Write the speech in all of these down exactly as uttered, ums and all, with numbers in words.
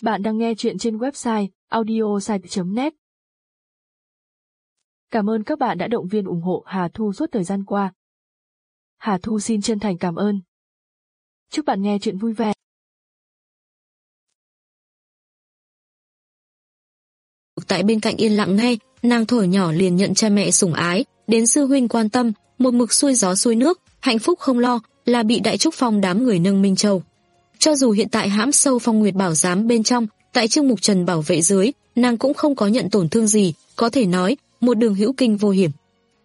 Bạn đang nghe chuyện trên website audiosite chấm net. Cảm ơn các bạn đã động viên ủng hộ Hà Thu suốt thời gian qua. Hà Thu xin chân thành cảm ơn. Chúc bạn nghe chuyện vui vẻ. Tại bên cạnh yên lặng nghe, nàng thổi nhỏ liền nhận cha mẹ sủng ái, đến sư huynh quan tâm, một mực xuôi gió xuôi nước, hạnh phúc không lo, là bị Đại Trúc Phong đám người nâng Minh Châu. Cho dù hiện tại hãm sâu Phong Nguyệt Bảo giám bên trong, tại Trương Mục Trần bảo vệ dưới, nàng cũng không có nhận tổn thương gì, có thể nói, một đường hữu kinh vô hiểm.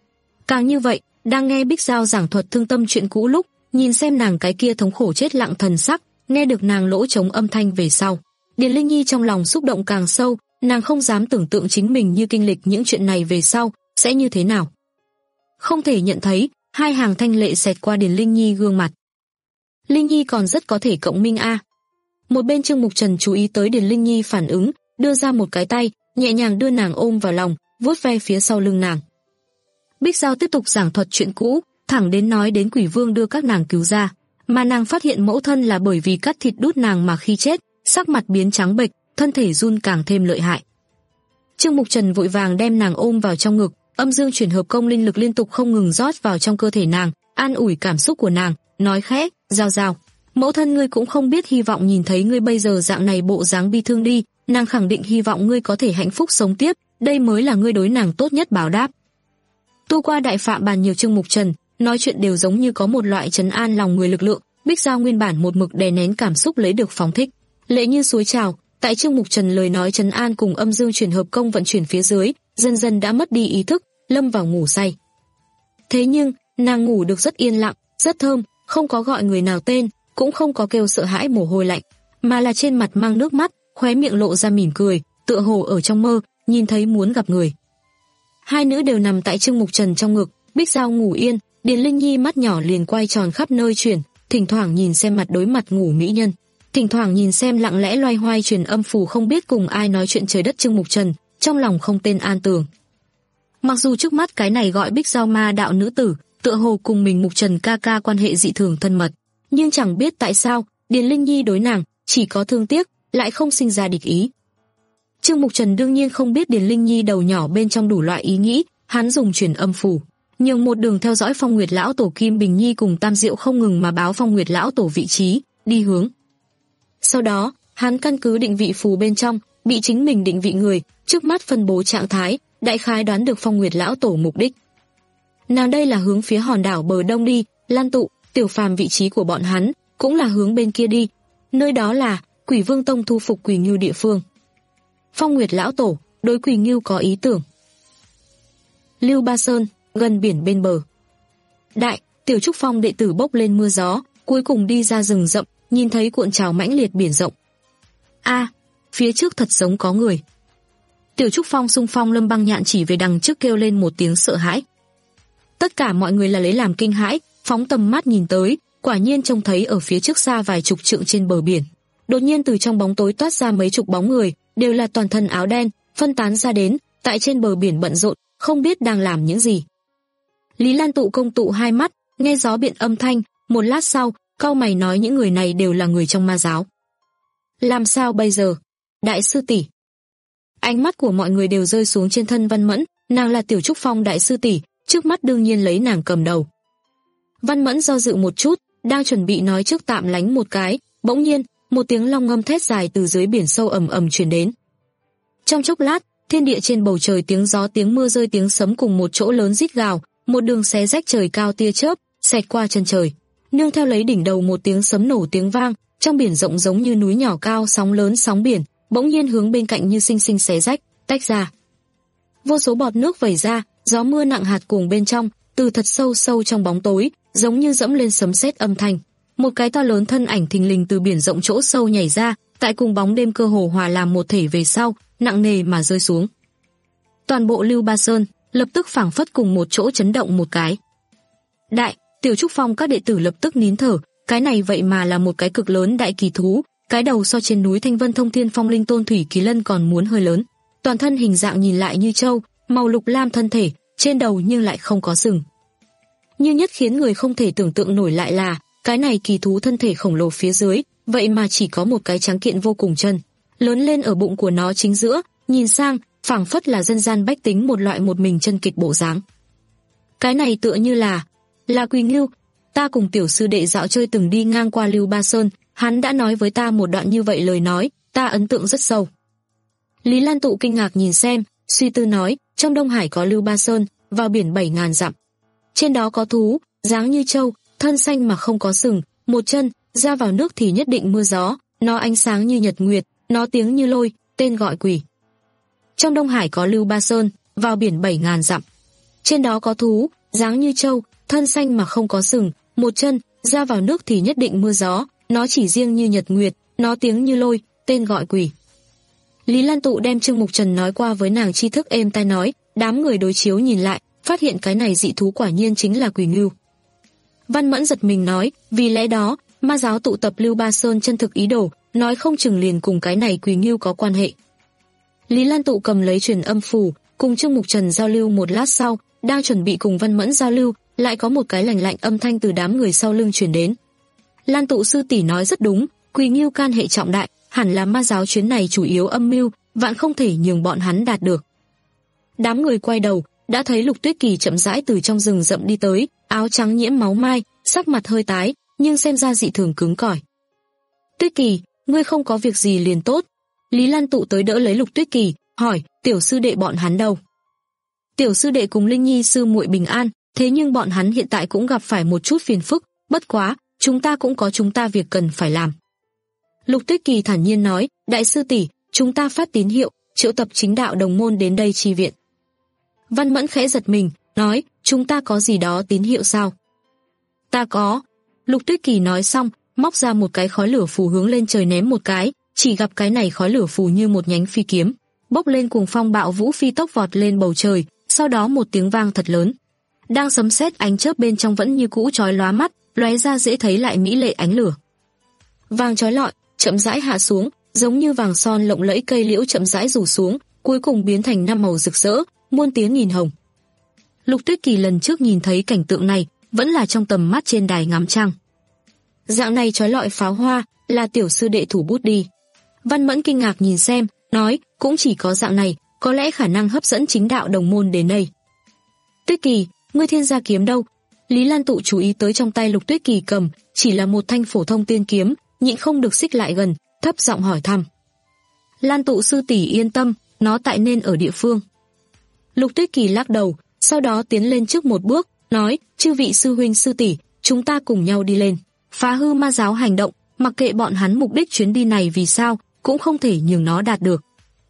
Càng như vậy, đang nghe Bích Giao giảng thuật thương tâm chuyện cũ lúc, nhìn xem nàng cái kia thống khổ chết lặng thần sắc, nghe được nàng lỗ trống âm thanh về sau, Điền Linh Nhi trong lòng xúc động càng sâu, nàng không dám tưởng tượng chính mình như kinh lịch những chuyện này về sau sẽ như thế nào. Không thể nhận thấy, hai hàng thanh lệ xẹt qua Điền Linh Nhi gương mặt. Linh Nhi còn rất có thể cộng minh a. Một bên Trương Mục Trần chú ý tới Điền Linh Nhi phản ứng, đưa ra một cái tay, nhẹ nhàng đưa nàng ôm vào lòng, vuốt ve phía sau lưng nàng. Bích Giao tiếp tục giảng thuật chuyện cũ, thẳng đến nói đến Quỷ Vương đưa các nàng cứu ra, mà nàng phát hiện mẫu thân là bởi vì cắt thịt đút nàng mà khi chết, sắc mặt biến trắng bệch, thân thể run càng thêm lợi hại. Trương Mục Trần vội vàng đem nàng ôm vào trong ngực, âm dương chuyển hợp công linh lực liên tục không ngừng rót vào trong cơ thể nàng, an ủi cảm xúc của nàng, nói khẽ, Giao Giao, mẫu thân ngươi cũng không biết hy vọng nhìn thấy ngươi bây giờ dạng này bộ dáng bi thương đi, nàng khẳng định hy vọng ngươi có thể hạnh phúc sống tiếp, đây mới là ngươi đối nàng tốt nhất báo đáp. Tu qua đại phạm bàn nhiều Trương Mục Trần, nói chuyện đều giống như có một loại trấn an lòng người lực lượng, Bích Giao nguyên bản một mực đè nén cảm xúc lấy được phóng thích, lệ như suối trào, tại Trương Mục Trần lời nói trấn an cùng âm dương chuyển hợp công vận chuyển phía dưới, dần dần đã mất đi ý thức, lâm vào ngủ say. Thế nhưng, nàng ngủ được rất yên lặng, rất thơm, không có gọi người nào tên, cũng không có kêu sợ hãi mồ hôi lạnh, mà là trên mặt mang nước mắt, khóe miệng lộ ra mỉm cười, tựa hồ ở trong mơ, nhìn thấy muốn gặp người. Hai nữ đều nằm tại Trương Mục Trần trong ngực, Bích Giao ngủ yên, Điền Linh Nhi mắt nhỏ liền quay tròn khắp nơi chuyển, thỉnh thoảng nhìn xem mặt đối mặt ngủ mỹ nhân, thỉnh thoảng nhìn xem lặng lẽ loay hoay truyền âm phù không biết cùng ai nói chuyện trời đất Trương Mục Trần, trong lòng không tên an tường. Mặc dù trước mắt cái này gọi Bích Giao ma đạo nữ tử, tựa hồ cùng mình Mục Trần ca ca quan hệ dị thường thân mật, nhưng chẳng biết tại sao, Điền Linh Nhi đối nàng chỉ có thương tiếc, lại không sinh ra địch ý. Trương Mục Trần đương nhiên không biết Điền Linh Nhi đầu nhỏ bên trong đủ loại ý nghĩ, hắn dùng truyền âm phù, nhường một đường theo dõi Phong Nguyệt lão tổ Kim Bình Nhi cùng Tam Diệu không ngừng mà báo Phong Nguyệt lão tổ vị trí, đi hướng. Sau đó, hắn căn cứ định vị phù bên trong, bị chính mình định vị người, trước mắt phân bố trạng thái, đại khái đoán được Phong Nguyệt lão tổ mục đích. Nào đây là hướng phía hòn đảo bờ đông đi, Lan Tụ, Tiểu Phàm vị trí của bọn hắn, cũng là hướng bên kia đi, nơi đó là Quỷ Vương Tông thu phục Quỷ Ngưu địa phương. Phong Nguyệt lão tổ đối Quỷ Ngưu có ý tưởng. Lưu Ba Sơn, gần biển bên bờ. Đại, Tiểu Trúc Phong đệ tử bốc lên mưa gió, cuối cùng đi ra rừng rậm, nhìn thấy cuộn trào mãnh liệt biển rộng. A, phía trước thật giống có người. Tiểu Trúc Phong xung phong Lâm Băng Nhạn chỉ về đằng trước kêu lên một tiếng sợ hãi. Tất cả mọi người là lấy làm kinh hãi, phóng tầm mắt nhìn tới, quả nhiên trông thấy ở phía trước xa vài chục trượng trên bờ biển. Đột nhiên từ trong bóng tối toát ra mấy chục bóng người, đều là toàn thân áo đen, phân tán ra đến, tại trên bờ biển bận rộn, không biết đang làm những gì. Lý Lan Tụ công tụ hai mắt, nghe gió biển âm thanh, một lát sau, cau mày nói những người này đều là người trong ma giáo. Làm sao bây giờ? Đại sư tỷ. Ánh mắt của mọi người đều rơi xuống trên thân Văn Mẫn, nàng là Tiểu Trúc Phong đại sư tỷ, trước mắt đương nhiên lấy nàng cầm đầu. Văn Mẫn do dự một chút, đang chuẩn bị nói trước tạm lánh một cái, bỗng nhiên, một tiếng long ngâm thét dài từ dưới biển sâu ầm ầm truyền đến. Trong chốc lát, thiên địa trên bầu trời tiếng gió tiếng mưa rơi tiếng sấm cùng một chỗ lớn rít gào, một đường xé rách trời cao tia chớp, xẹt qua chân trời. Nương theo lấy đỉnh đầu một tiếng sấm nổ tiếng vang, trong biển rộng giống như núi nhỏ cao sóng lớn sóng biển, bỗng nhiên hướng bên cạnh như sinh sinh xé rách, tách ra. Vô số bọt nước vẩy ra, gió mưa nặng hạt cuồng bên trong, từ thật sâu sâu trong bóng tối, giống như dẫm lên sấm sét âm thanh. Một cái to lớn thân ảnh thình lình từ biển rộng chỗ sâu nhảy ra, tại cùng bóng đêm cơ hồ hòa làm một thể về sau, nặng nề mà rơi xuống. Toàn bộ Lưu Ba Sơn lập tức phảng phất cùng một chỗ chấn động một cái. Đại, Tiểu Trúc Phong các đệ tử lập tức nín thở, cái này vậy mà là một cái cực lớn đại kỳ thú, cái đầu so trên núi Thanh Vân Thông Thiên Phong Linh Tôn Thủy Kỳ Lân còn muốn hơi lớn, toàn thân hình dạng nhìn lại như trâu, màu lục lam thân thể, trên đầu nhưng lại không có sừng. Như nhất khiến người không thể tưởng tượng nổi lại là, cái này kỳ thú thân thể khổng lồ phía dưới, vậy mà chỉ có một cái tráng kiện vô cùng chân. lớn lên ở bụng của nó chính giữa, nhìn sang, phảng phất là dân gian bách tính một loại một mình chân kịch bộ dáng. Cái này tựa như là, là Quỳ Ngưu. Ta cùng tiểu sư đệ dạo chơi từng đi ngang qua Lưu Ba Sơn, hắn đã nói với ta một đoạn như vậy lời nói, ta ấn tượng rất sâu. Lý Lan Tụ kinh ngạc nhìn xem, suy tư nói, trong Đông Hải có Lưu Ba Sơn, vào biển bảy ngàn dặm. Trên đó có thú, dáng như trâu, thân xanh mà không có sừng, một chân, ra vào nước thì nhất định mưa gió, nó ánh sáng như nhật nguyệt, nó tiếng như lôi, tên gọi Quỷ. Trong Đông Hải có Lưu Ba Sơn, vào biển bảy ngàn dặm. Trên đó có thú, dáng như trâu, thân xanh mà không có sừng, một chân, ra vào nước thì nhất định mưa gió, nó chỉ riêng như nhật nguyệt, nó tiếng như lôi, tên gọi Quỷ. Lý Lan Tụ đem Trương Mục Trần nói qua với nàng tri thức êm tai nói, đám người đối chiếu nhìn lại, phát hiện cái này dị thú quả nhiên chính là Quỳ Ngưu. Văn Mẫn giật mình nói, vì lẽ đó, ma giáo tụ tập Lưu Ba Sơn chân thực ý đồ, nói không chừng liền cùng cái này Quỳ Ngưu có quan hệ. Lý Lan Tụ cầm lấy truyền âm phù, cùng Trương Mục Trần giao lưu một lát sau, đang chuẩn bị cùng Văn Mẫn giao lưu, lại có một cái lạnh lạnh âm thanh từ đám người sau lưng truyền đến. Lan Tụ sư tỷ nói rất đúng, Quỳ Ngưu can hệ trọng đại, hẳn là ma giáo chuyến này chủ yếu âm mưu, vạn không thể nhường bọn hắn đạt được. Đám người quay đầu, đã thấy Lục Tuyết Kỳ chậm rãi từ trong rừng rậm đi tới, áo trắng nhiễm máu mai, sắc mặt hơi tái, nhưng xem ra dị thường cứng cỏi. Tuyết Kỳ, ngươi không có việc gì liền tốt. Lý Lan Tụ tới đỡ lấy Lục Tuyết Kỳ, hỏi, tiểu sư đệ bọn hắn đâu? Tiểu sư đệ cùng Linh Nhi sư muội bình an, thế nhưng bọn hắn hiện tại cũng gặp phải một chút phiền phức, bất quá, chúng ta cũng có chúng ta việc cần phải làm. Lục Tuyết Kỳ thản nhiên nói, đại sư tỷ, chúng ta phát tín hiệu, triệu tập chính đạo đồng môn đến đây chi viện. Văn Mẫn khẽ giật mình, nói, chúng ta có gì đó tín hiệu sao? Ta có. Lục Tuyết Kỳ nói xong, móc ra một cái khói lửa phù hướng lên trời ném một cái, chỉ gặp cái này khói lửa phù như một nhánh phi kiếm, bốc lên cuồng phong bạo vũ phi tốc vọt lên bầu trời, sau đó một tiếng vang thật lớn. Đang sấm sét ánh chớp bên trong vẫn như cũ chói lóa mắt, lóe ra dễ thấy lại mỹ lệ ánh lửa. Vàng chói lọi, chậm rãi hạ xuống, giống như vàng son lộng lẫy cây liễu chậm rãi rủ xuống, cuối cùng biến thành năm màu rực rỡ, muôn tiếng nghìn hồng. Lục Tuyết Kỳ lần trước nhìn thấy cảnh tượng này, vẫn là trong tầm mắt trên đài ngắm trăng. Dạng này chói lọi pháo hoa, là tiểu sư đệ thủ bút đi. Văn Mẫn kinh ngạc nhìn xem, nói, cũng chỉ có dạng này, có lẽ khả năng hấp dẫn chính đạo đồng môn đến đây. Tuyết Kỳ, ngươi thiên gia kiếm đâu? Lý Lan Tụ chú ý tới trong tay Lục Tuyết Kỳ cầm, chỉ là một thanh phổ thông tiên kiếm, nhịn không được xích lại gần, thấp giọng hỏi thăm. Lan Tụ sư tỷ yên tâm, nó tại nên ở địa phương. Lục Tuyết Kỳ lắc đầu, sau đó tiến lên trước một bước, nói, chư vị sư huynh sư tỷ, chúng ta cùng nhau đi lên, phá hư ma giáo hành động, mặc kệ bọn hắn mục đích chuyến đi này vì sao, cũng không thể nhường nó đạt được.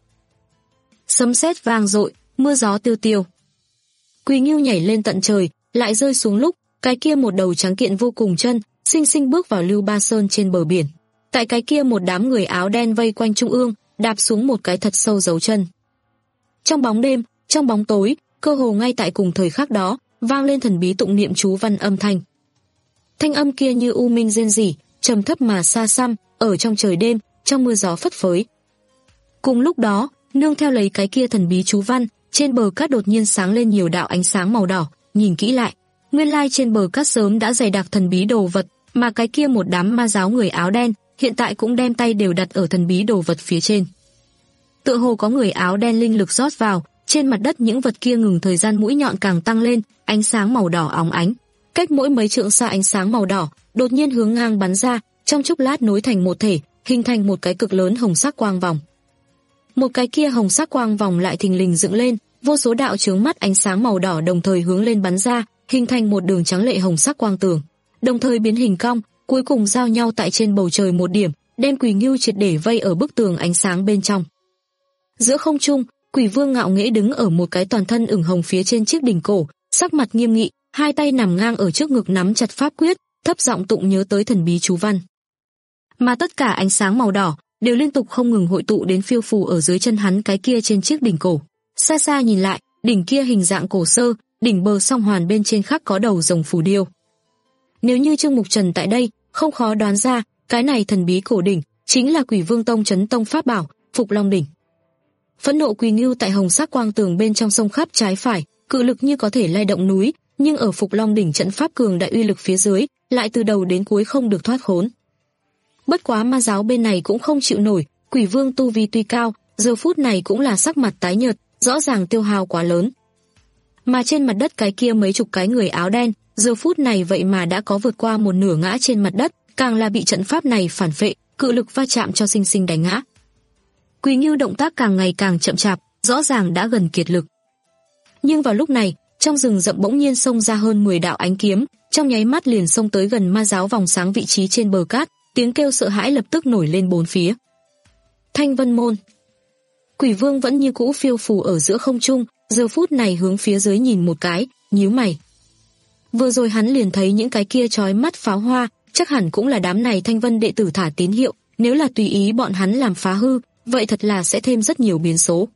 Sấm sét vang dội, mưa gió tiêu tiêu. Quỳ Ngưu nhảy lên tận trời, lại rơi xuống lúc, cái kia một đầu trắng kiện vô cùng chân, xinh xinh bước vào Lưu Ba Sơn trên bờ biển. Tại cái kia một đám người áo đen vây quanh trung ương, đạp xuống một cái thật sâu dấu chân. Trong bóng đêm, trong bóng tối, cơ hồ ngay tại cùng thời khắc đó, vang lên thần bí tụng niệm chú văn âm thanh. Thanh âm kia như u minh rên rỉ, trầm thấp mà xa xăm, ở trong trời đêm, trong mưa gió phất phới. Cùng lúc đó, nương theo lấy cái kia thần bí chú văn, trên bờ cát đột nhiên sáng lên nhiều đạo ánh sáng màu đỏ, nhìn kỹ lại, nguyên lai trên bờ cát sớm đã dày đặc thần bí đồ vật, mà cái kia một đám ma giáo người áo đen, hiện tại cũng đem tay đều đặt ở thần bí đồ vật phía trên. Tựa hồ có người áo đen linh lực rót vào, trên mặt đất những vật kia ngừng thời gian mũi nhọn càng tăng lên, ánh sáng màu đỏ óng ánh. Cách mỗi mấy trượng xa ánh sáng màu đỏ, đột nhiên hướng ngang bắn ra, trong chốc lát nối thành một thể, hình thành một cái cực lớn hồng sắc quang vòng. Một cái kia hồng sắc quang vòng lại thình lình dựng lên, vô số đạo chướng mắt ánh sáng màu đỏ đồng thời hướng lên bắn ra, hình thành một đường trắng lệ hồng sắc quang tường, đồng thời biến hình cong, cuối cùng giao nhau tại trên bầu trời một điểm, đem Quỳ Ngưu triệt để vây ở bức tường ánh sáng bên trong. Giữa không trung, Quỷ Vương ngạo nghễ đứng ở một cái toàn thân ửng hồng phía trên chiếc đỉnh cổ, sắc mặt nghiêm nghị, hai tay nằm ngang ở trước ngực nắm chặt pháp quyết, thấp giọng tụng nhớ tới thần bí chú văn. Mà tất cả ánh sáng màu đỏ đều liên tục không ngừng hội tụ đến phiêu phù ở dưới chân hắn cái kia trên chiếc đỉnh cổ. Xa xa nhìn lại, đỉnh kia hình dạng cổ sơ, đỉnh bờ song hoàn bên trên khắc có đầu rồng phù điêu. Nếu như Trương Mục Trần tại đây, không khó đoán ra, cái này thần bí cổ đỉnh chính là Quỷ Vương Tông Chấn Tông pháp bảo, Phục Long đỉnh. Phẫn nộ Quỳ Ngưu tại hồng sắc quang tường bên trong sông khắp trái phải, cự lực như có thể lay động núi, nhưng ở Phục Long đỉnh trận pháp cường đại uy lực phía dưới, lại từ đầu đến cuối không được thoát khốn. Bất quá ma giáo bên này cũng không chịu nổi, Quỷ Vương tu vi tuy cao, giờ phút này cũng là sắc mặt tái nhợt, rõ ràng tiêu hao quá lớn. Mà trên mặt đất cái kia mấy chục cái người áo đen, giờ phút này vậy mà đã có vượt qua một nửa ngã trên mặt đất, càng là bị trận pháp này phản phệ, cự lực va chạm cho sinh sinh đánh ngã. Quỳ Ngưu động tác càng ngày càng chậm chạp, rõ ràng đã gần kiệt lực. Nhưng vào lúc này, trong rừng rậm bỗng nhiên xông ra hơn mười đạo ánh kiếm, trong nháy mắt liền xông tới gần ma giáo vòng sáng vị trí trên bờ cát, tiếng kêu sợ hãi lập tức nổi lên bốn phía. Thanh Vân Môn. Quỷ Vương vẫn như cũ phiêu phù ở giữa không trung, giờ phút này hướng phía dưới nhìn một cái, nhíu mày. Vừa rồi hắn liền thấy những cái kia chói mắt pháo hoa, chắc hẳn cũng là đám này Thanh Vân đệ tử thả tín hiệu, nếu là tùy ý bọn hắn làm phá hư, vậy thật là sẽ thêm rất nhiều biến số.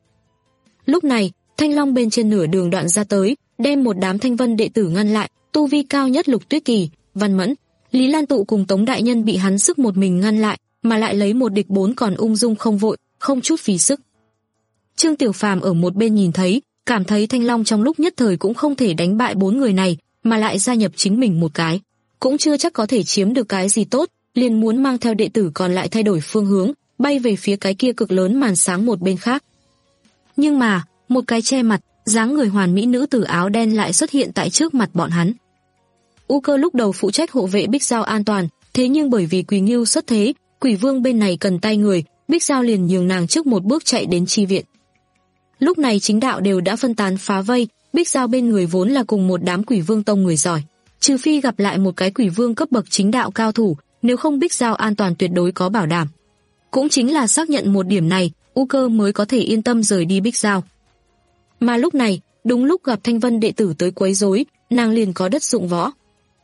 Lúc này, Thanh Long bên trên nửa đường đoạn ra tới, đem một đám Thanh Vân đệ tử ngăn lại, tu vi cao nhất Lục Tuyết Kỳ, Văn Mẫn, Lý Lan Tụ cùng Tống đại nhân bị hắn sức một mình ngăn lại, mà lại lấy một địch bốn còn ung dung không vội, không chút phí sức. Trương Tiểu Phàm ở một bên nhìn thấy, cảm thấy Thanh Long trong lúc nhất thời cũng không thể đánh bại bốn người này, mà lại gia nhập chính mình một cái, cũng chưa chắc có thể chiếm được cái gì tốt, liền muốn mang theo đệ tử còn lại thay đổi phương hướng, bay về phía cái kia cực lớn màn sáng một bên khác. Nhưng mà, một cái che mặt, dáng người hoàn mỹ nữ tử áo đen lại xuất hiện tại trước mặt bọn hắn. U Cơ lúc đầu phụ trách hộ vệ Bích Giao an toàn, thế nhưng bởi vì Quỳ Ngưu xuất thế, Quỷ Vương bên này cần tay người, Bích Giao liền nhường nàng trước một bước chạy đến chi viện. Lúc này chính đạo đều đã phân tán phá vây, Bích Giao bên người vốn là cùng một đám Quỷ Vương tông người giỏi, trừ phi gặp lại một cái Quỷ Vương cấp bậc chính đạo cao thủ, nếu không Bích Giao an toàn tuyệt đối có bảo đảm. Cũng chính là xác nhận một điểm này, U Cơ mới có thể yên tâm rời đi Bích Giao. Mà lúc này, đúng lúc gặp Thanh Vân đệ tử tới quấy rối, nàng liền có đất dụng võ.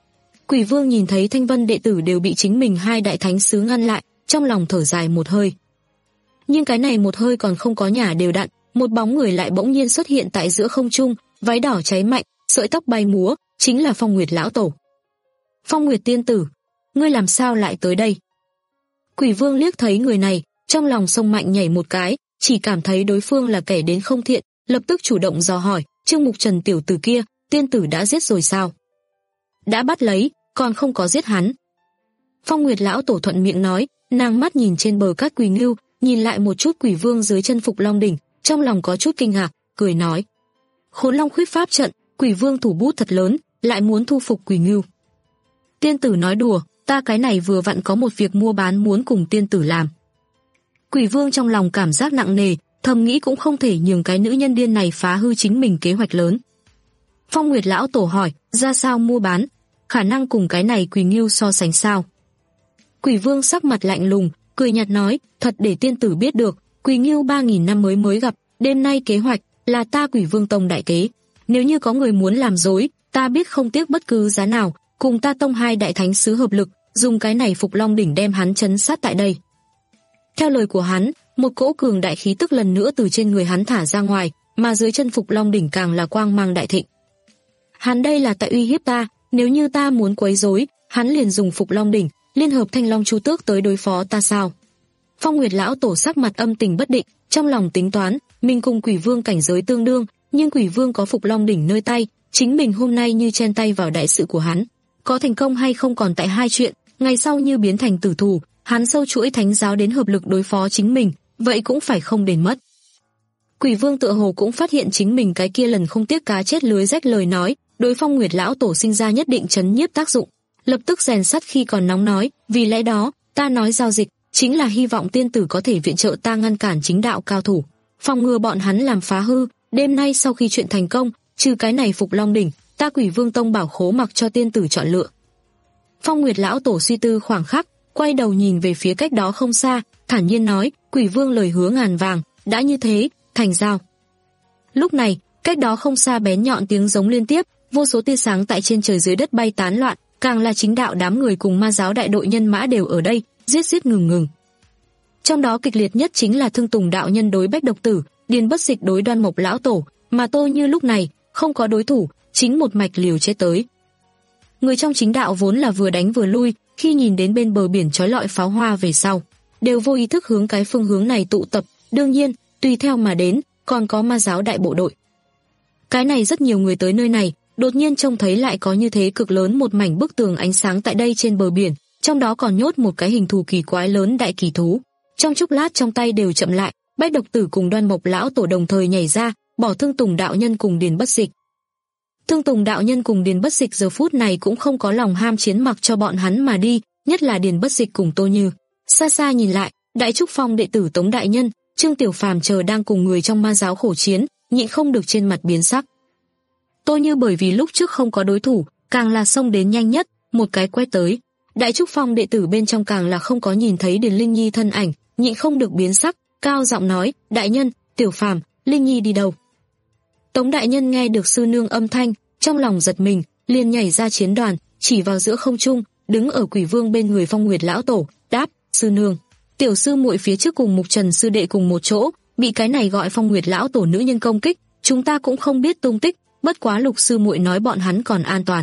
Quỷ Vương nhìn thấy Thanh Vân đệ tử đều bị chính mình hai đại thánh sứ ngăn lại, trong lòng thở dài một hơi. Nhưng cái này một hơi còn không có nhả đều đặn, một bóng người lại bỗng nhiên xuất hiện tại giữa không trung, váy đỏ cháy mạnh, sợi tóc bay múa, chính là Phong Nguyệt lão tổ. Phong Nguyệt tiên tử, ngươi làm sao lại tới đây? Quỷ Vương liếc thấy người này, trong lòng sông mạnh nhảy một cái, chỉ cảm thấy đối phương là kẻ đến không thiện, lập tức chủ động dò hỏi, Trương Mục Trần tiểu tử kia, tiên tử đã giết rồi sao? Đã bắt lấy, còn không có giết hắn. Phong Nguyệt lão tổ thuận miệng nói, nàng mắt nhìn trên bờ cát Quỳ Ngưu, nhìn lại một chút Quỷ Vương dưới chân Phục Long đỉnh, trong lòng có chút kinh ngạc, cười nói: Khốn Long khuyết pháp trận, Quỷ Vương thủ bút thật lớn, lại muốn thu phục Quỳ Ngưu. Tiên tử nói đùa, ta cái này vừa vặn có một việc mua bán muốn cùng tiên tử làm. Quỷ Vương trong lòng cảm giác nặng nề, thầm nghĩ cũng không thể nhường cái nữ nhân điên này phá hư chính mình kế hoạch lớn. Phong Nguyệt lão tổ hỏi, ra sao mua bán, khả năng cùng cái này Quỳ Ngưu so sánh sao? Quỷ Vương sắc mặt lạnh lùng, cười nhạt nói, thật để tiên tử biết được, Quỳ Ngưu ba nghìn năm mới mới gặp, đêm nay kế hoạch là ta Quỷ Vương tông đại kế, nếu như có người muốn làm dối, ta biết không tiếc bất cứ giá nào, cùng ta tông hai đại thánh sứ hợp lực, dùng cái này Phục Long đỉnh đem hắn trấn sát tại đây. Theo lời của hắn, một cỗ cường đại khí tức lần nữa từ trên người hắn thả ra ngoài, mà dưới chân Phục Long đỉnh càng là quang mang đại thịnh. Hắn đây là tại uy hiếp ta, nếu như ta muốn quấy rối, hắn liền dùng Phục Long đỉnh, liên hợp Thanh Long Chu Tước tới đối phó ta sao? Phong Nguyệt lão tổ sắc mặt âm tình bất định, trong lòng tính toán, mình cùng Quỷ Vương cảnh giới tương đương, nhưng Quỷ Vương có Phục Long đỉnh nơi tay, chính mình hôm nay như chen tay vào đại sự của hắn, có thành công hay không còn tại hai chuyện, ngày sau như biến thành tử thủ, hắn sâu chuỗi thánh giáo đến hợp lực đối phó chính mình, vậy cũng phải không đền mất. Quỷ Vương tựa hồ cũng phát hiện chính mình cái kia lần không tiếc cá chết lưới rách lời nói, đối Phong Nguyệt lão tổ sinh ra nhất định chấn nhiếp tác dụng, lập tức rèn sắt khi còn nóng nói, vì lẽ đó, ta nói giao dịch, chính là hy vọng tiên tử có thể viện trợ ta ngăn cản chính đạo cao thủ, phòng ngừa bọn hắn làm phá hư, đêm nay sau khi chuyện thành công, trừ cái này Phục Long đỉnh, ta Quỷ Vương tông bảo khố mặc cho tiên tử chọn lựa. Phong Nguyệt lão tổ suy tư khoảng khắc, quay đầu nhìn về phía cách đó không xa, thản nhiên nói, Quỷ Vương lời hứa ngàn vàng, đã như thế, thành giao. Lúc này, cách đó không xa bén nhọn tiếng giống liên tiếp, vô số tia sáng tại trên trời dưới đất bay tán loạn, càng là chính đạo đám người cùng ma giáo đại đội nhân mã đều ở đây, giết giết ngừng ngừng. Trong đó kịch liệt nhất chính là Thương Tùng đạo nhân đối Bách Độc Tử, Điền Bất Dịch đối Đoan Mộc lão tổ, mà tôi như lúc này, không có đối thủ, chính một mạch liều chết tới. Người trong chính đạo vốn là vừa đánh vừa lui, khi nhìn đến bên bờ biển chói lọi pháo hoa về sau, đều vô ý thức hướng cái phương hướng này tụ tập, đương nhiên, tùy theo mà đến, còn có ma giáo đại bộ đội. Cái này rất nhiều người tới nơi này, đột nhiên trông thấy lại có như thế cực lớn một mảnh bức tường ánh sáng tại đây trên bờ biển, trong đó còn nhốt một cái hình thù kỳ quái lớn đại kỳ thú. Trong chốc lát trong tay đều chậm lại, Bách Độc Tử cùng Đoan Mộc lão tổ đồng thời nhảy ra, bỏ Thương Tùng đạo nhân cùng Điền Bất Dịch. Thương Tùng đạo nhân cùng Điền Bất Dịch giờ phút này cũng không có lòng ham chiến, mặc cho bọn hắn mà đi, nhất là Điền Bất Dịch cùng Tô Như. Xa xa nhìn lại, Đại Trúc Phong đệ tử Tống đại nhân, Trương Tiểu Phàm chờ đang cùng người trong ma giáo khổ chiến, nhịn không được trên mặt biến sắc. Tô Như bởi vì lúc trước không có đối thủ, càng là xông đến nhanh nhất, một cái quét tới. Đại Trúc Phong đệ tử bên trong càng là không có nhìn thấy Điền Linh Nhi thân ảnh, nhịn không được biến sắc, cao giọng nói: "Đại nhân, Tiểu Phàm, Linh Nhi đi đâu?" Tống đại nhân nghe được sư nương âm thanh, trong lòng giật mình, liền nhảy ra chiến đoàn, chỉ vào giữa không trung, đứng ở Quỷ Vương bên người Phong Nguyệt lão tổ, đáp: "Sư nương, tiểu sư muội phía trước cùng Mục Trần sư đệ cùng một chỗ, bị cái này gọi Phong Nguyệt lão tổ nữ nhân công kích, chúng ta cũng không biết tung tích, bất quá Lục sư muội nói bọn hắn còn an toàn."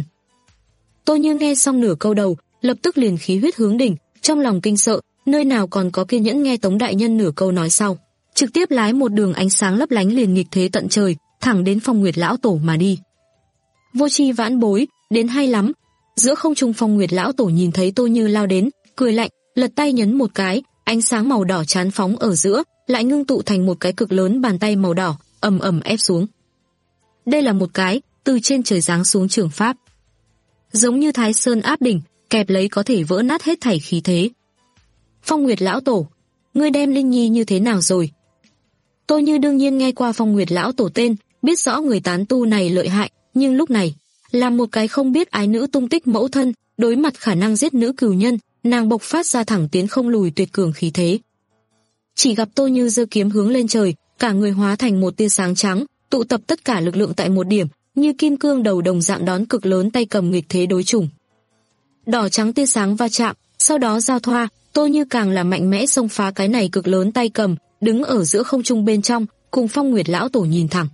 Tô Như nghe xong nửa câu đầu, lập tức liền khí huyết hướng đỉnh, trong lòng kinh sợ, nơi nào còn có kiên nhẫn nghe Tống đại nhân nửa câu nói sau, trực tiếp lái một đường ánh sáng lấp lánh liền nghịch thế tận trời, thẳng đến Phong Nguyệt lão tổ mà đi. Vô tri vãn bối, đến hay lắm. Giữa không trung Phong Nguyệt lão tổ nhìn thấy Tô Như lao đến, cười lạnh, lật tay nhấn một cái, ánh sáng màu đỏ chán phóng ở giữa, lại ngưng tụ thành một cái cực lớn bàn tay màu đỏ, ầm ầm ép xuống. Đây là một cái từ trên trời giáng xuống trường pháp, giống như Thái Sơn áp đỉnh, kẹp lấy có thể vỡ nát hết thảy khí thế. Phong Nguyệt lão tổ, ngươi đem Linh Nhi như thế nào rồi? Tô Như đương nhiên nghe qua Phong Nguyệt lão tổ tên, biết rõ người tán tu này lợi hại, nhưng lúc này, làm một cái không biết ái nữ tung tích mẫu thân, đối mặt khả năng giết nữ cừu nhân, nàng bộc phát ra thẳng tiến không lùi tuyệt cường khí thế. Chỉ gặp Tô Như giơ kiếm hướng lên trời, cả người hóa thành một tia sáng trắng, tụ tập tất cả lực lượng tại một điểm, như kim cương đầu đồng dạng đón cực lớn tay cầm nghịch thế đối chủng. Đỏ trắng tia sáng va chạm, sau đó giao thoa, Tô Như càng là mạnh mẽ xông phá cái này cực lớn tay cầm, đứng ở giữa không trung bên trong, cùng Phong Nguyệt lão tổ nhìn thẳng.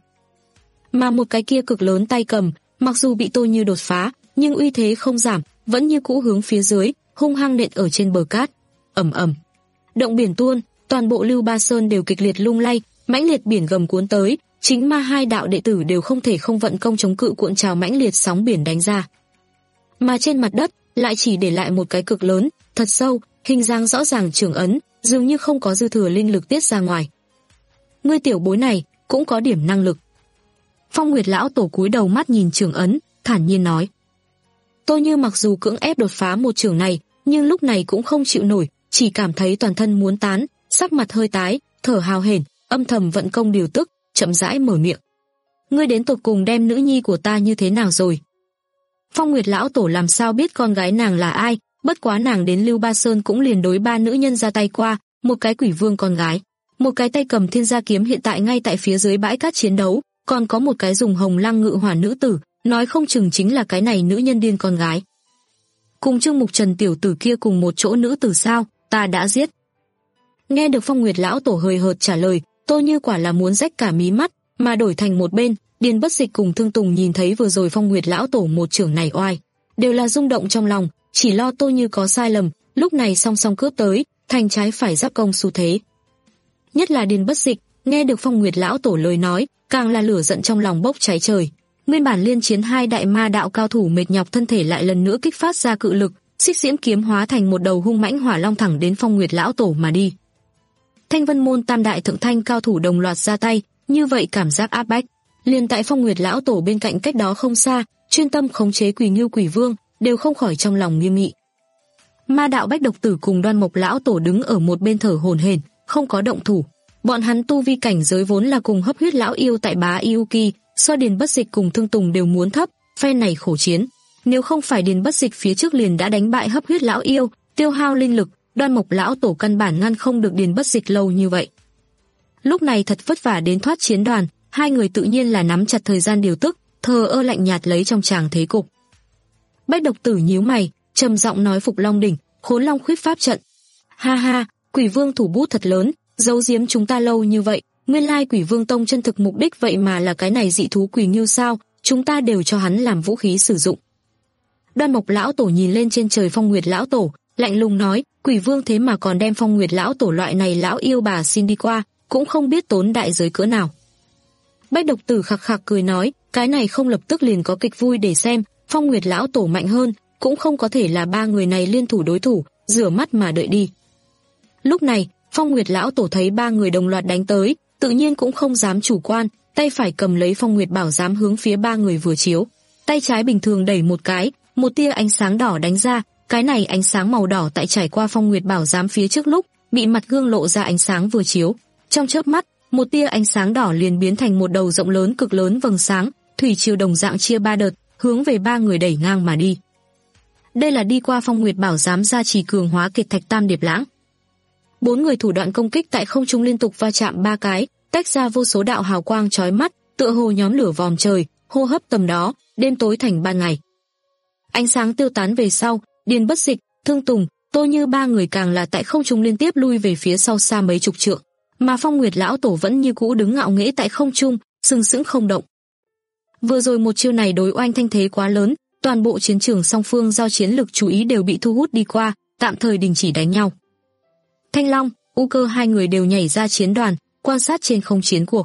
Mà một cái kia cực lớn tay cầm, mặc dù bị Tô Như đột phá, nhưng uy thế không giảm, vẫn như cũ hướng phía dưới, hung hăng nện ở trên bờ cát. Ầm ầm. Động biển tuôn, toàn bộ Lưu Ba Sơn đều kịch liệt lung lay, mãnh liệt biển gầm cuốn tới, chính ma hai đạo đệ tử đều không thể không vận công chống cự cuộn trào mãnh liệt sóng biển đánh ra. Mà trên mặt đất lại chỉ để lại một cái cực lớn, thật sâu, hình dáng rõ ràng trường ấn, dường như không có dư thừa linh lực tiết ra ngoài. Ngươi tiểu bối này cũng có điểm năng lực. Phong Nguyệt lão tổ cúi đầu mắt nhìn trường ấn, thản nhiên nói. Tô Như mặc dù cưỡng ép đột phá một trường này, nhưng lúc này cũng không chịu nổi, chỉ cảm thấy toàn thân muốn tán, sắc mặt hơi tái, thở hào hển, âm thầm vận công điều tức, chậm rãi mở miệng. Ngươi đến tột cùng đem nữ nhi của ta như thế nào rồi? Phong Nguyệt lão tổ làm sao biết con gái nàng là ai, bất quá nàng đến Lưu Ba Sơn cũng liền đối ba nữ nhân ra tay qua, một cái Quỷ Vương con gái, một cái tay cầm Thiên Gia kiếm hiện tại ngay tại phía dưới bãi cát chiến đấu, còn có một cái dùng hồng lăng ngự hỏa nữ tử, nói không chừng chính là cái này nữ nhân điên con gái. Cùng Trương Mục Trần tiểu tử kia cùng một chỗ nữ tử sao, ta đã giết. Nghe được Phong Nguyệt lão tổ hời hợt trả lời, Tô Như quả là muốn rách cả mí mắt, mà đổi thành một bên, Điền Bất Dịch cùng Thương Tùng nhìn thấy vừa rồi Phong Nguyệt lão tổ một trưởng này oai, đều là rung động trong lòng, chỉ lo Tô Như có sai lầm, lúc này song song cướp tới, thành trái phải giáp công xu thế. Nhất là Điền Bất Dịch, nghe được Phong Nguyệt lão tổ lời nói, càng là lửa giận trong lòng bốc cháy trời. Nguyên bản liên chiến hai đại ma đạo cao thủ mệt nhọc thân thể lại lần nữa kích phát ra cự lực, xích diễm kiếm hóa thành một đầu hung mãnh hỏa long thẳng đến Phong Nguyệt lão tổ mà đi. Thanh Vân môn tam đại thượng thanh cao thủ đồng loạt ra tay, như vậy cảm giác áp bách. Liền tại Phong Nguyệt lão tổ bên cạnh cách đó không xa, chuyên tâm khống chế Quỳ Ngưu Quỷ Vương, đều không khỏi trong lòng nghiêm nghị. Ma đạo Bách Độc Tử cùng Đoan Mộc lão tổ đứng ở một bên thở hổn hển, không có động thủ. Bọn hắn tu vi cảnh giới vốn là cùng Hấp Huyết lão yêu tại Bá Yêu Kỳ, so Điền Bất Dịch cùng Thương Tùng đều muốn thấp, phe này khổ chiến. Nếu không phải Điền Bất Dịch phía trước liền đã đánh bại Hấp Huyết lão yêu, tiêu hao linh lực, Đoan Mộc lão tổ căn bản ngăn không được Điền Bất Dịch lâu như vậy. Lúc này thật vất vả đến thoát chiến đoàn, hai người tự nhiên là nắm chặt thời gian điều tức, thờ ơ lạnh nhạt lấy trong tràng thế cục. Bách Độc Tử nhíu mày, trầm giọng nói Phục Long đỉnh, Khốn Long khuyết pháp trận. Ha ha, Quỷ Vương thủ bút thật lớn, giấu giếm chúng ta lâu như vậy, nguyên lai Quỷ Vương tông chân thực mục đích vậy mà là cái này dị thú Quỷ Ngưu sao, chúng ta đều cho hắn làm vũ khí sử dụng. Đoan Mộc lão tổ nhìn lên trên trời Phong Nguyệt lão tổ, lạnh lùng nói, Quỷ Vương thế mà còn đem Phong Nguyệt lão tổ loại này lão yêu bà xin đi qua, cũng không biết tốn đại giới cỡ nào. Bách Độc Tử khặc khặc cười nói, cái này không lập tức liền có kịch vui để xem, Phong Nguyệt lão tổ mạnh hơn, cũng không có thể là ba người này liên thủ đối thủ, rửa mắt mà đợi đi. Lúc này, Phong Nguyệt lão tổ thấy ba người đồng loạt đánh tới, tự nhiên cũng không dám chủ quan, tay phải cầm lấy Phong Nguyệt bảo giám hướng phía ba người vừa chiếu. Tay trái bình thường đẩy một cái, một tia ánh sáng đỏ đánh ra, cái này ánh sáng màu đỏ tại trải qua Phong Nguyệt bảo giám phía trước lúc, bị mặt gương lộ ra ánh sáng vừa chiếu. Trong chớp mắt, một tia ánh sáng đỏ liền biến thành một đầu rộng lớn cực lớn vầng sáng, thủy triều đồng dạng chia ba đợt, hướng về ba người đẩy ngang mà đi. Đây là đi qua Phong Nguyệt bảo giám gia trì cường hóa kiệt thạch tam điệp lãng. Bốn người thủ đoạn công kích tại không trung liên tục va chạm ba cái, tách ra vô số đạo hào quang chói mắt, tựa hồ nhóm lửa vòm trời, hô hấp tầm đó, đêm tối thành ban ngày. Ánh sáng tiêu tán về sau, Điền Bất Dịch, Thương Tùng, Tô Như ba người càng là tại không trung liên tiếp lui về phía sau xa mấy chục trượng, mà Phong Nguyệt lão tổ vẫn như cũ đứng ngạo nghễ tại không trung, sừng sững không động. Vừa rồi một chiêu này đối oanh thanh thế quá lớn, toàn bộ chiến trường song phương giao chiến lực chú ý đều bị thu hút đi qua, tạm thời đình chỉ đánh nhau. Thanh Long, U Cơ hai người đều nhảy ra chiến đoàn, quan sát trên không chiến cuộc.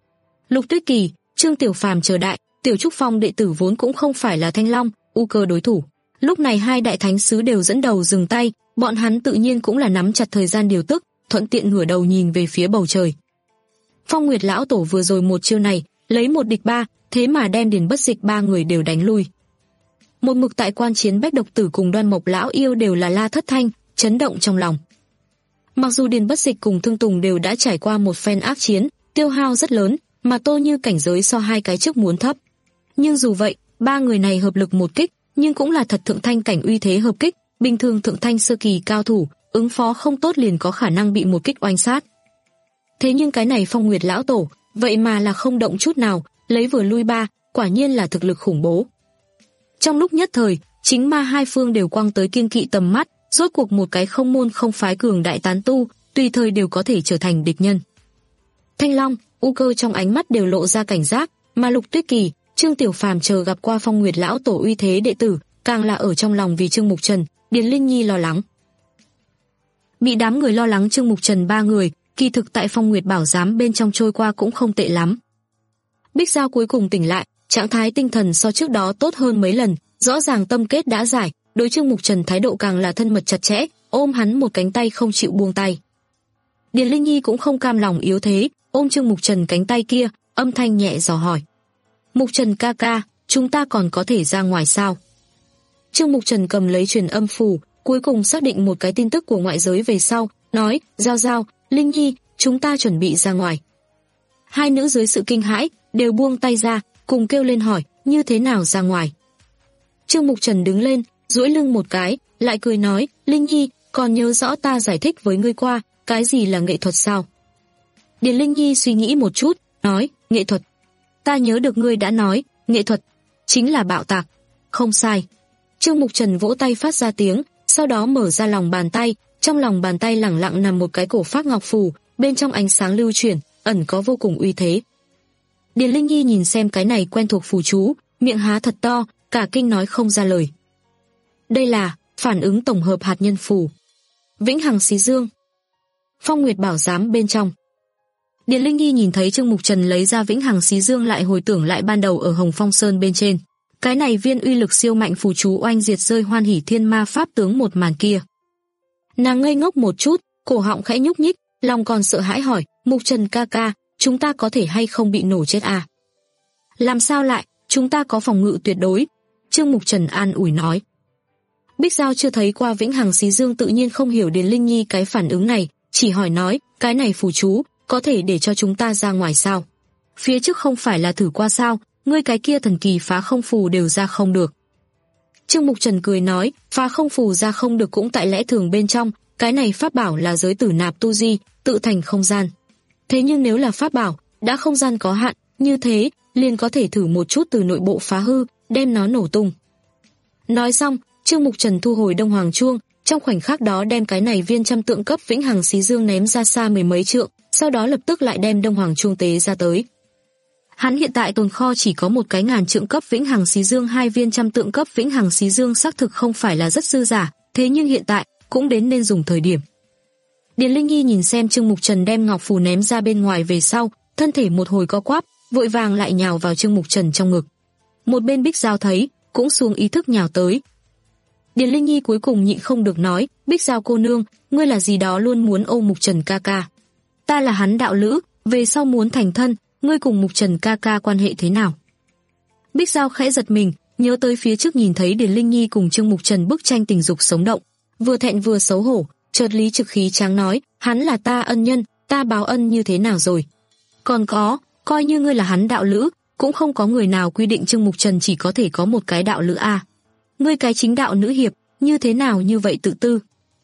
Lục Tuyết Kỳ, Trương Tiểu Phàm chờ đại, Tiểu Trúc Phong đệ tử vốn cũng không phải là Thanh Long, U Cơ đối thủ. Lúc này hai đại thánh sứ đều dẫn đầu dừng tay, bọn hắn tự nhiên cũng là nắm chặt thời gian điều tức, thuận tiện ngửa đầu nhìn về phía bầu trời. Phong Nguyệt lão tổ vừa rồi một chiêu này, lấy một địch ba, thế mà đem Điền Bất Dịch ba người đều đánh lui. Một mực tại quan chiến Bách Độc Tử cùng Đoan Mộc lão yêu đều là la thất thanh, chấn động trong lòng. Mặc dù Điền Bất Dịch cùng Thương Tùng đều đã trải qua một phen ác chiến, tiêu hao rất lớn, mà Tô Như cảnh giới so hai cái trước muốn thấp. Nhưng dù vậy, ba người này hợp lực một kích, nhưng cũng là thật thượng thanh cảnh uy thế hợp kích, bình thường thượng thanh sơ kỳ cao thủ, ứng phó không tốt liền có khả năng bị một kích oanh sát. Thế nhưng cái này Phong Nguyệt lão tổ, vậy mà là không động chút nào, lấy vừa lui ba, quả nhiên là thực lực khủng bố. Trong lúc nhất thời, chính ma hai phương đều quăng tới kiêng kỵ tầm mắt, rốt cuộc một cái không môn không phái cường đại tán tu, tùy thời đều có thể trở thành địch nhân. Thanh Long, U Cơ trong ánh mắt đều lộ ra cảnh giác, mà Lục Tuyết Kỳ, Trương Tiểu Phàm chờ gặp qua Phong Nguyệt lão tổ uy thế đệ tử, càng là ở trong lòng vì Trương Mục Trần, Điền Linh Nhi lo lắng. Bị đám người lo lắng Trương Mục Trần ba người, kỳ thực tại Phong Nguyệt bảo giám bên trong trôi qua cũng không tệ lắm. Bích Giao cuối cùng tỉnh lại, trạng thái tinh thần so trước đó tốt hơn mấy lần, rõ ràng tâm kết đã giải, đối Trương Mục Trần thái độ càng là thân mật chặt chẽ, ôm hắn một cánh tay không chịu buông tay. Điền Linh Nhi cũng không cam lòng yếu thế, ôm Trương Mục Trần cánh tay kia, âm thanh nhẹ dò hỏi: "Mục Trần ca ca, chúng ta còn có thể ra ngoài sao?" Trương Mục Trần cầm lấy truyền âm phù, cuối cùng xác định một cái tin tức của ngoại giới về sau, nói: "Giao Giao, Linh Nhi, chúng ta chuẩn bị ra ngoài." Hai nữ dưới sự kinh hãi đều buông tay ra, cùng kêu lên hỏi: "Như thế nào ra ngoài?" Trương Mục Trần đứng lên, duỗi lưng một cái, lại cười nói: "Linh Nhi, còn nhớ rõ ta giải thích với ngươi qua, cái gì là nghệ thuật sao?" Điền Linh Nhi suy nghĩ một chút, nói: "Nghệ thuật? Ta nhớ được ngươi đã nói, nghệ thuật chính là bạo tạc." "Không sai." Trương Mục Trần vỗ tay phát ra tiếng, sau đó mở ra lòng bàn tay, trong lòng bàn tay lẳng lặng nằm một cái cổ phác ngọc phù, bên trong ánh sáng lưu chuyển, ẩn có vô cùng uy thế. Điền Linh Nhi nhìn xem cái này quen thuộc phù chú, miệng há thật to, cả kinh nói không ra lời. Đây là phản ứng tổng hợp hạt nhân phù. Vĩnh hằng xí dương. Phong Nguyệt bảo giám bên trong. Điền Linh Nhi nhìn thấy Trương Mục Trần lấy ra vĩnh hằng xí dương, lại hồi tưởng lại ban đầu ở Hồng Phong Sơn bên trên. Cái này viên uy lực siêu mạnh phù chú oanh diệt rơi Hoan Hỷ Thiên Ma pháp tướng một màn kia. Nàng ngây ngốc một chút, cổ họng khẽ nhúc nhích, lòng còn sợ hãi hỏi: "Mục Trần ca ca, chúng ta có thể hay không bị nổ chết à?" "Làm sao lại, chúng ta có phòng ngự tuyệt đối." Trương Mục Trần an ủi nói. Bích Giao chưa thấy qua vĩnh hằng xí dương tự nhiên không hiểu Điền Linh Nhi cái phản ứng này, chỉ hỏi nói: "Cái này phù chú có thể để cho chúng ta ra ngoài sao? Phía trước không phải là thử qua sao, ngươi cái kia thần kỳ phá không phù đều ra không được." Trương Mục Trần cười nói: "Phá không phù ra không được cũng tại lẽ thường bên trong, cái này pháp bảo là giới tử nạp tu di, tự thành không gian. Thế nhưng nếu là pháp bảo, đã không gian có hạn, như thế, liền có thể thử một chút từ nội bộ phá hư, đem nó nổ tung." Nói xong, Trương Mục Trần thu hồi Đông Hoàng chuông, trong khoảnh khắc đó đem cái này viên trăm tượng cấp vĩnh hằng xí dương ném ra xa mười mấy trượng, sau đó lập tức lại đem Đông Hoàng chuông tế ra tới. Hắn hiện tại tồn kho chỉ có một cái ngàn trượng cấp vĩnh hằng xí dương, hai viên trăm tượng cấp vĩnh hằng xí dương xác thực không phải là rất dư giả, thế nhưng hiện tại cũng đến nên dùng thời điểm. Điền Linh Nhi nhìn xem Trương Mục Trần đem ngọc phù ném ra bên ngoài về sau, thân thể một hồi co quắp, vội vàng lại nhào vào Trương Mục Trần trong ngực. Một bên Bích Giao thấy, cũng xuống ý thức nhào tới. Điền Linh Nhi cuối cùng nhịn không được nói, Bích Giao cô nương, ngươi là gì đó luôn muốn ôm Mục Trần ca ca. Ta là hắn đạo lữ, về sau muốn thành thân, ngươi cùng Mục Trần ca ca quan hệ thế nào? Bích Giao khẽ giật mình, nhớ tới phía trước nhìn thấy Điền Linh Nhi cùng Trương Mục Trần bức tranh tình dục sống động, vừa thẹn vừa xấu hổ, chợt lý trực khí tráng nói, hắn là ta ân nhân, ta báo ân như thế nào rồi? Còn có, coi như ngươi là hắn đạo lữ, cũng không có người nào quy định Trương Mục Trần chỉ có thể có một cái đạo lữ a. Ngươi cái chính đạo nữ hiệp, như thế nào như vậy tự tư?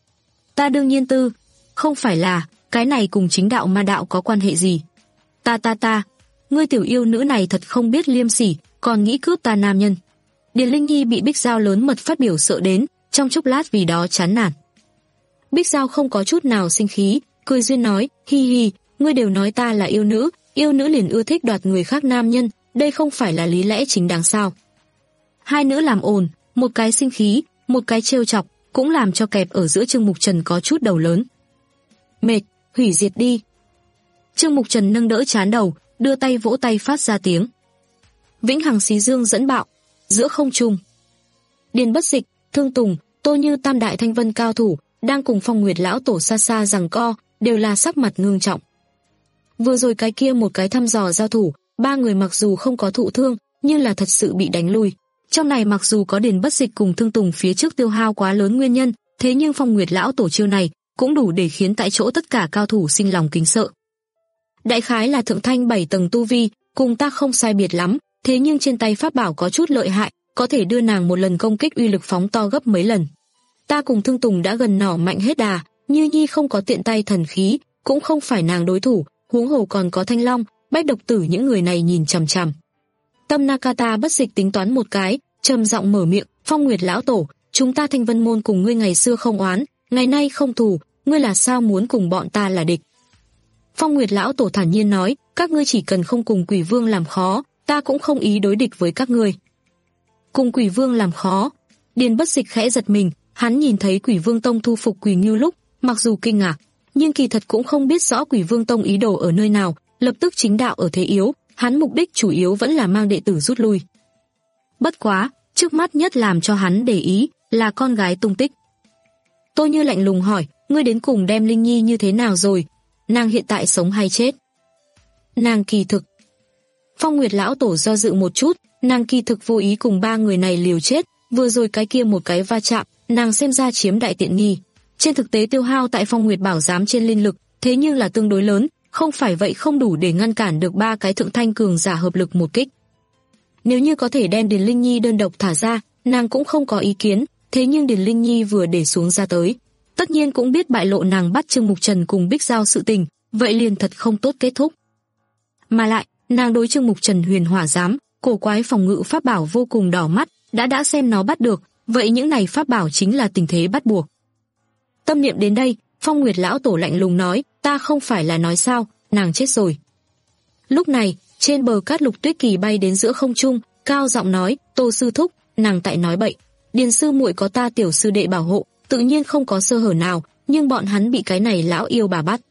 Ta đương nhiên tư, không phải là, cái này cùng chính đạo ma đạo có quan hệ gì? Ta ta ta, ngươi tiểu yêu nữ này thật không biết liêm sỉ, còn nghĩ cướp ta nam nhân. Điền Linh Nhi bị Bích Giao lớn mật phát biểu sợ đến, trong chốc lát vì đó chán nản. Bích Giao không có chút nào sinh khí, cười duyên nói, hi hi, ngươi đều nói ta là yêu nữ, yêu nữ liền ưa thích đoạt người khác nam nhân, đây không phải là lý lẽ chính đáng sao? Hai nữ làm ồn, một cái sinh khí, một cái trêu chọc, cũng làm cho kẹp ở giữa Trương Mục Trần có chút đầu lớn. Mệt, hủy diệt đi. Trương Mục Trần nâng đỡ trán đầu, đưa tay vỗ tay phát ra tiếng. Vĩnh Hằng xí dương dẫn bạo, giữa không trung. Điền Bất Dịch, Thương Tùng, Tô Như tam đại thanh vân cao thủ, đang cùng Phong Nguyệt lão tổ xa xa giằng co, đều là sắc mặt ngưng trọng. Vừa rồi cái kia một cái thăm dò giao thủ, ba người mặc dù không có thụ thương, nhưng là thật sự bị đánh lui. Trong này mặc dù có Điền Bất Dịch cùng Thương Tùng phía trước tiêu hao quá lớn nguyên nhân, thế nhưng Phong Nguyệt lão tổ chiêu này cũng đủ để khiến tại chỗ tất cả cao thủ sinh lòng kính sợ. Đại khái là thượng thanh bảy tầng tu vi, cùng ta không sai biệt lắm, thế nhưng trên tay pháp bảo có chút lợi hại, có thể đưa nàng một lần công kích uy lực phóng to gấp mấy lần. Ta cùng Thương Tùng đã gần nỏ mạnh hết đà, Như Nhi không có tiện tay thần khí, cũng không phải nàng đối thủ, huống hồ còn có Thanh Long, Bách Độc Tử những người này nhìn chằm chằm. Tâm Nakata Bất Dịch tính toán một cái, trầm giọng mở miệng, Phong Nguyệt lão tổ, chúng ta Thanh Vân môn cùng ngươi ngày xưa không oán, ngày nay không thù, ngươi là sao muốn cùng bọn ta là địch? Phong Nguyệt lão tổ thản nhiên nói, các ngươi chỉ cần không cùng Quỷ Vương làm khó, ta cũng không ý đối địch với các ngươi. Cùng Quỷ Vương làm khó? Điền Bất Dịch khẽ giật mình, hắn nhìn thấy Quỷ Vương tông thu phục Quỷ Ngưu lúc, mặc dù kinh ngạc, nhưng kỳ thật cũng không biết rõ Quỷ Vương tông ý đồ ở nơi nào, lập tức chính đạo ở thế yếu, hắn mục đích chủ yếu vẫn là mang đệ tử rút lui. Bất quá, trước mắt nhất làm cho hắn để ý là con gái tung tích. Tô Như lạnh lùng hỏi, ngươi đến cùng đem Linh Nhi như thế nào rồi? Nàng hiện tại sống hay chết? Nàng kỳ thực. Phong Nguyệt lão tổ do dự một chút, nàng kỳ thực vô ý cùng ba người này liều chết, vừa rồi cái kia một cái va chạm, nàng xem ra chiếm đại tiện nghi. Trên thực tế tiêu hao tại Phong Nguyệt bảo giám trên linh lực, thế nhưng là tương đối lớn, không phải vậy không đủ để ngăn cản được ba cái thượng thanh cường giả hợp lực một kích. Nếu như có thể đem Điền Linh Nhi đơn độc thả ra, nàng cũng không có ý kiến, thế nhưng Điền Linh Nhi vừa để xuống ra tới, tất nhiên cũng biết bại lộ nàng bắt Trương Mục Trần cùng Bích Giao sự tình, vậy liền thật không tốt kết thúc. Mà lại, nàng đối Trương Mục Trần huyền hỏa giám, cổ quái phòng ngự pháp bảo vô cùng đỏ mắt, đã đã xem nó bắt được, vậy những này pháp bảo chính là tình thế bắt buộc. Tâm niệm đến đây, Phong Nguyệt lão tổ lạnh lùng nói, ta không phải là nói sao, nàng chết rồi. Lúc này, trên bờ cát Lục Tuyết Kỳ bay đến giữa không trung, cao giọng nói, Tô sư thúc, nàng tại nói bậy, Điền sư muội có ta tiểu sư đệ bảo hộ, tự nhiên không có sơ hở nào, nhưng bọn hắn bị cái này lão yêu bà bắt.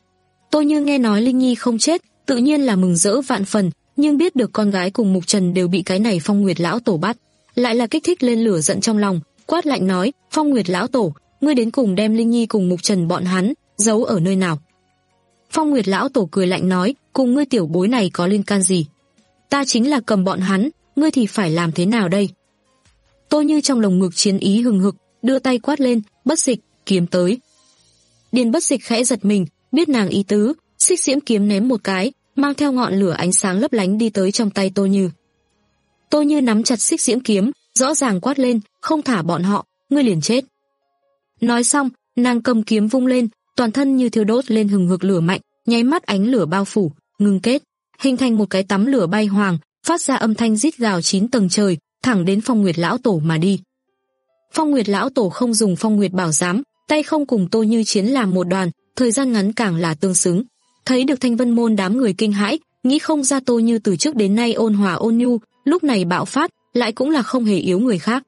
Tô Như nghe nói Linh Nhi không chết, tự nhiên là mừng rỡ vạn phần, nhưng biết được con gái cùng Mục Trần đều bị cái này Phong Nguyệt lão tổ bắt, lại là kích thích lên lửa giận trong lòng, quát lạnh nói, Phong Nguyệt lão tổ, ngươi đến cùng đem Linh Nhi cùng Mục Trần bọn hắn giấu ở nơi nào? Phong Nguyệt lão tổ cười lạnh nói, cùng ngươi tiểu bối này có liên can gì? Ta chính là cầm bọn hắn, ngươi thì phải làm thế nào đây? Tô Như trong lồng ngực chiến ý hừng hực, đưa tay quát lên, Bất Dịch, kiếm tới. Điền Bất Dịch khẽ giật mình, biết nàng ý tứ, xích diễm kiếm ném một cái, mang theo ngọn lửa ánh sáng lấp lánh đi tới trong tay Tô Như. Tô Như nắm chặt xích diễm kiếm, rõ ràng quát lên, không thả bọn họ, ngươi liền chết. Nói xong, nàng cầm kiếm vung lên, toàn thân như thiêu đốt lên hừng hực lửa mạnh, nháy mắt ánh lửa bao phủ, ngưng kết, hình thành một cái tắm lửa bay hoàng, phát ra âm thanh rít gào chín tầng trời, thẳng đến Phong Nguyệt lão tổ mà đi. Phong Nguyệt lão tổ không dùng Phong Nguyệt bảo giám, tay không cùng Tô Như chiến làm một đoàn, thời gian ngắn càng là tương xứng. Thấy được Thanh Vân môn đám người kinh hãi, nghĩ không ra Tô Như từ trước đến nay ôn hòa ôn nhu, lúc này bạo phát, lại cũng là không hề yếu người khác.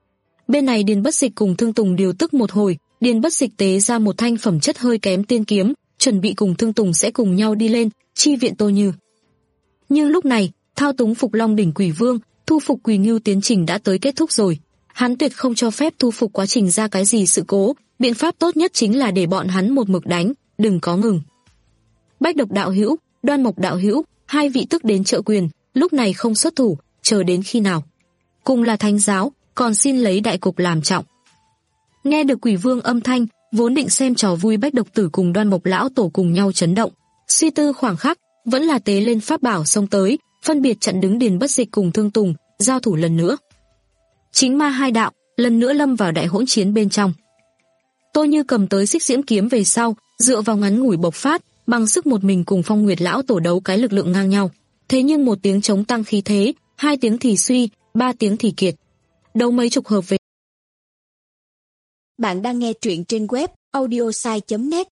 Bên này Điền Bất Dịch cùng Thương Tùng điều tức một hồi, Điền Bất Dịch tế ra một thanh phẩm chất hơi kém tiên kiếm, chuẩn bị cùng Thương Tùng sẽ cùng nhau đi lên, chi viện Tô Như. Nhưng lúc này, thao túng Phục Long đỉnh Quỷ Vương, thu phục Quỷ Ngưu tiến trình đã tới kết thúc rồi. Hắn tuyệt không cho phép thu phục quá trình ra cái gì sự cố, biện pháp tốt nhất chính là để bọn hắn một mực đánh, đừng có ngừng. Bách Độc đạo hữu, Đoan Mộc đạo hữu, hai vị tức đến trợ quyền, lúc này không xuất thủ, chờ đến khi nào? Cùng là thánh giáo, còn xin lấy đại cục làm trọng. Nghe được Quỷ Vương âm thanh, vốn định xem trò vui Bách Độc tử cùng Đoan Mộc lão tổ cùng nhau chấn động, suy tư khoảng khắc, vẫn là tế lên pháp bảo xông tới, phân biệt chặn đứng Điền Bất Dịch cùng Thương Tùng, giao thủ lần nữa. Chính ma hai đạo, lần nữa lâm vào đại hỗn chiến bên trong. Tô Như cầm tới Xích Diễm kiếm về sau, dựa vào ngắn ngủi bộc phát, bằng sức một mình cùng Phong Nguyệt lão tổ đấu cái lực lượng ngang nhau. Thế nhưng một tiếng chống tăng khí thế, hai tiếng thì suy, ba tiếng thì kiệt. Đấu mấy chục hợp về. Bạn đang nghe truyện trên web audiosai chấm net.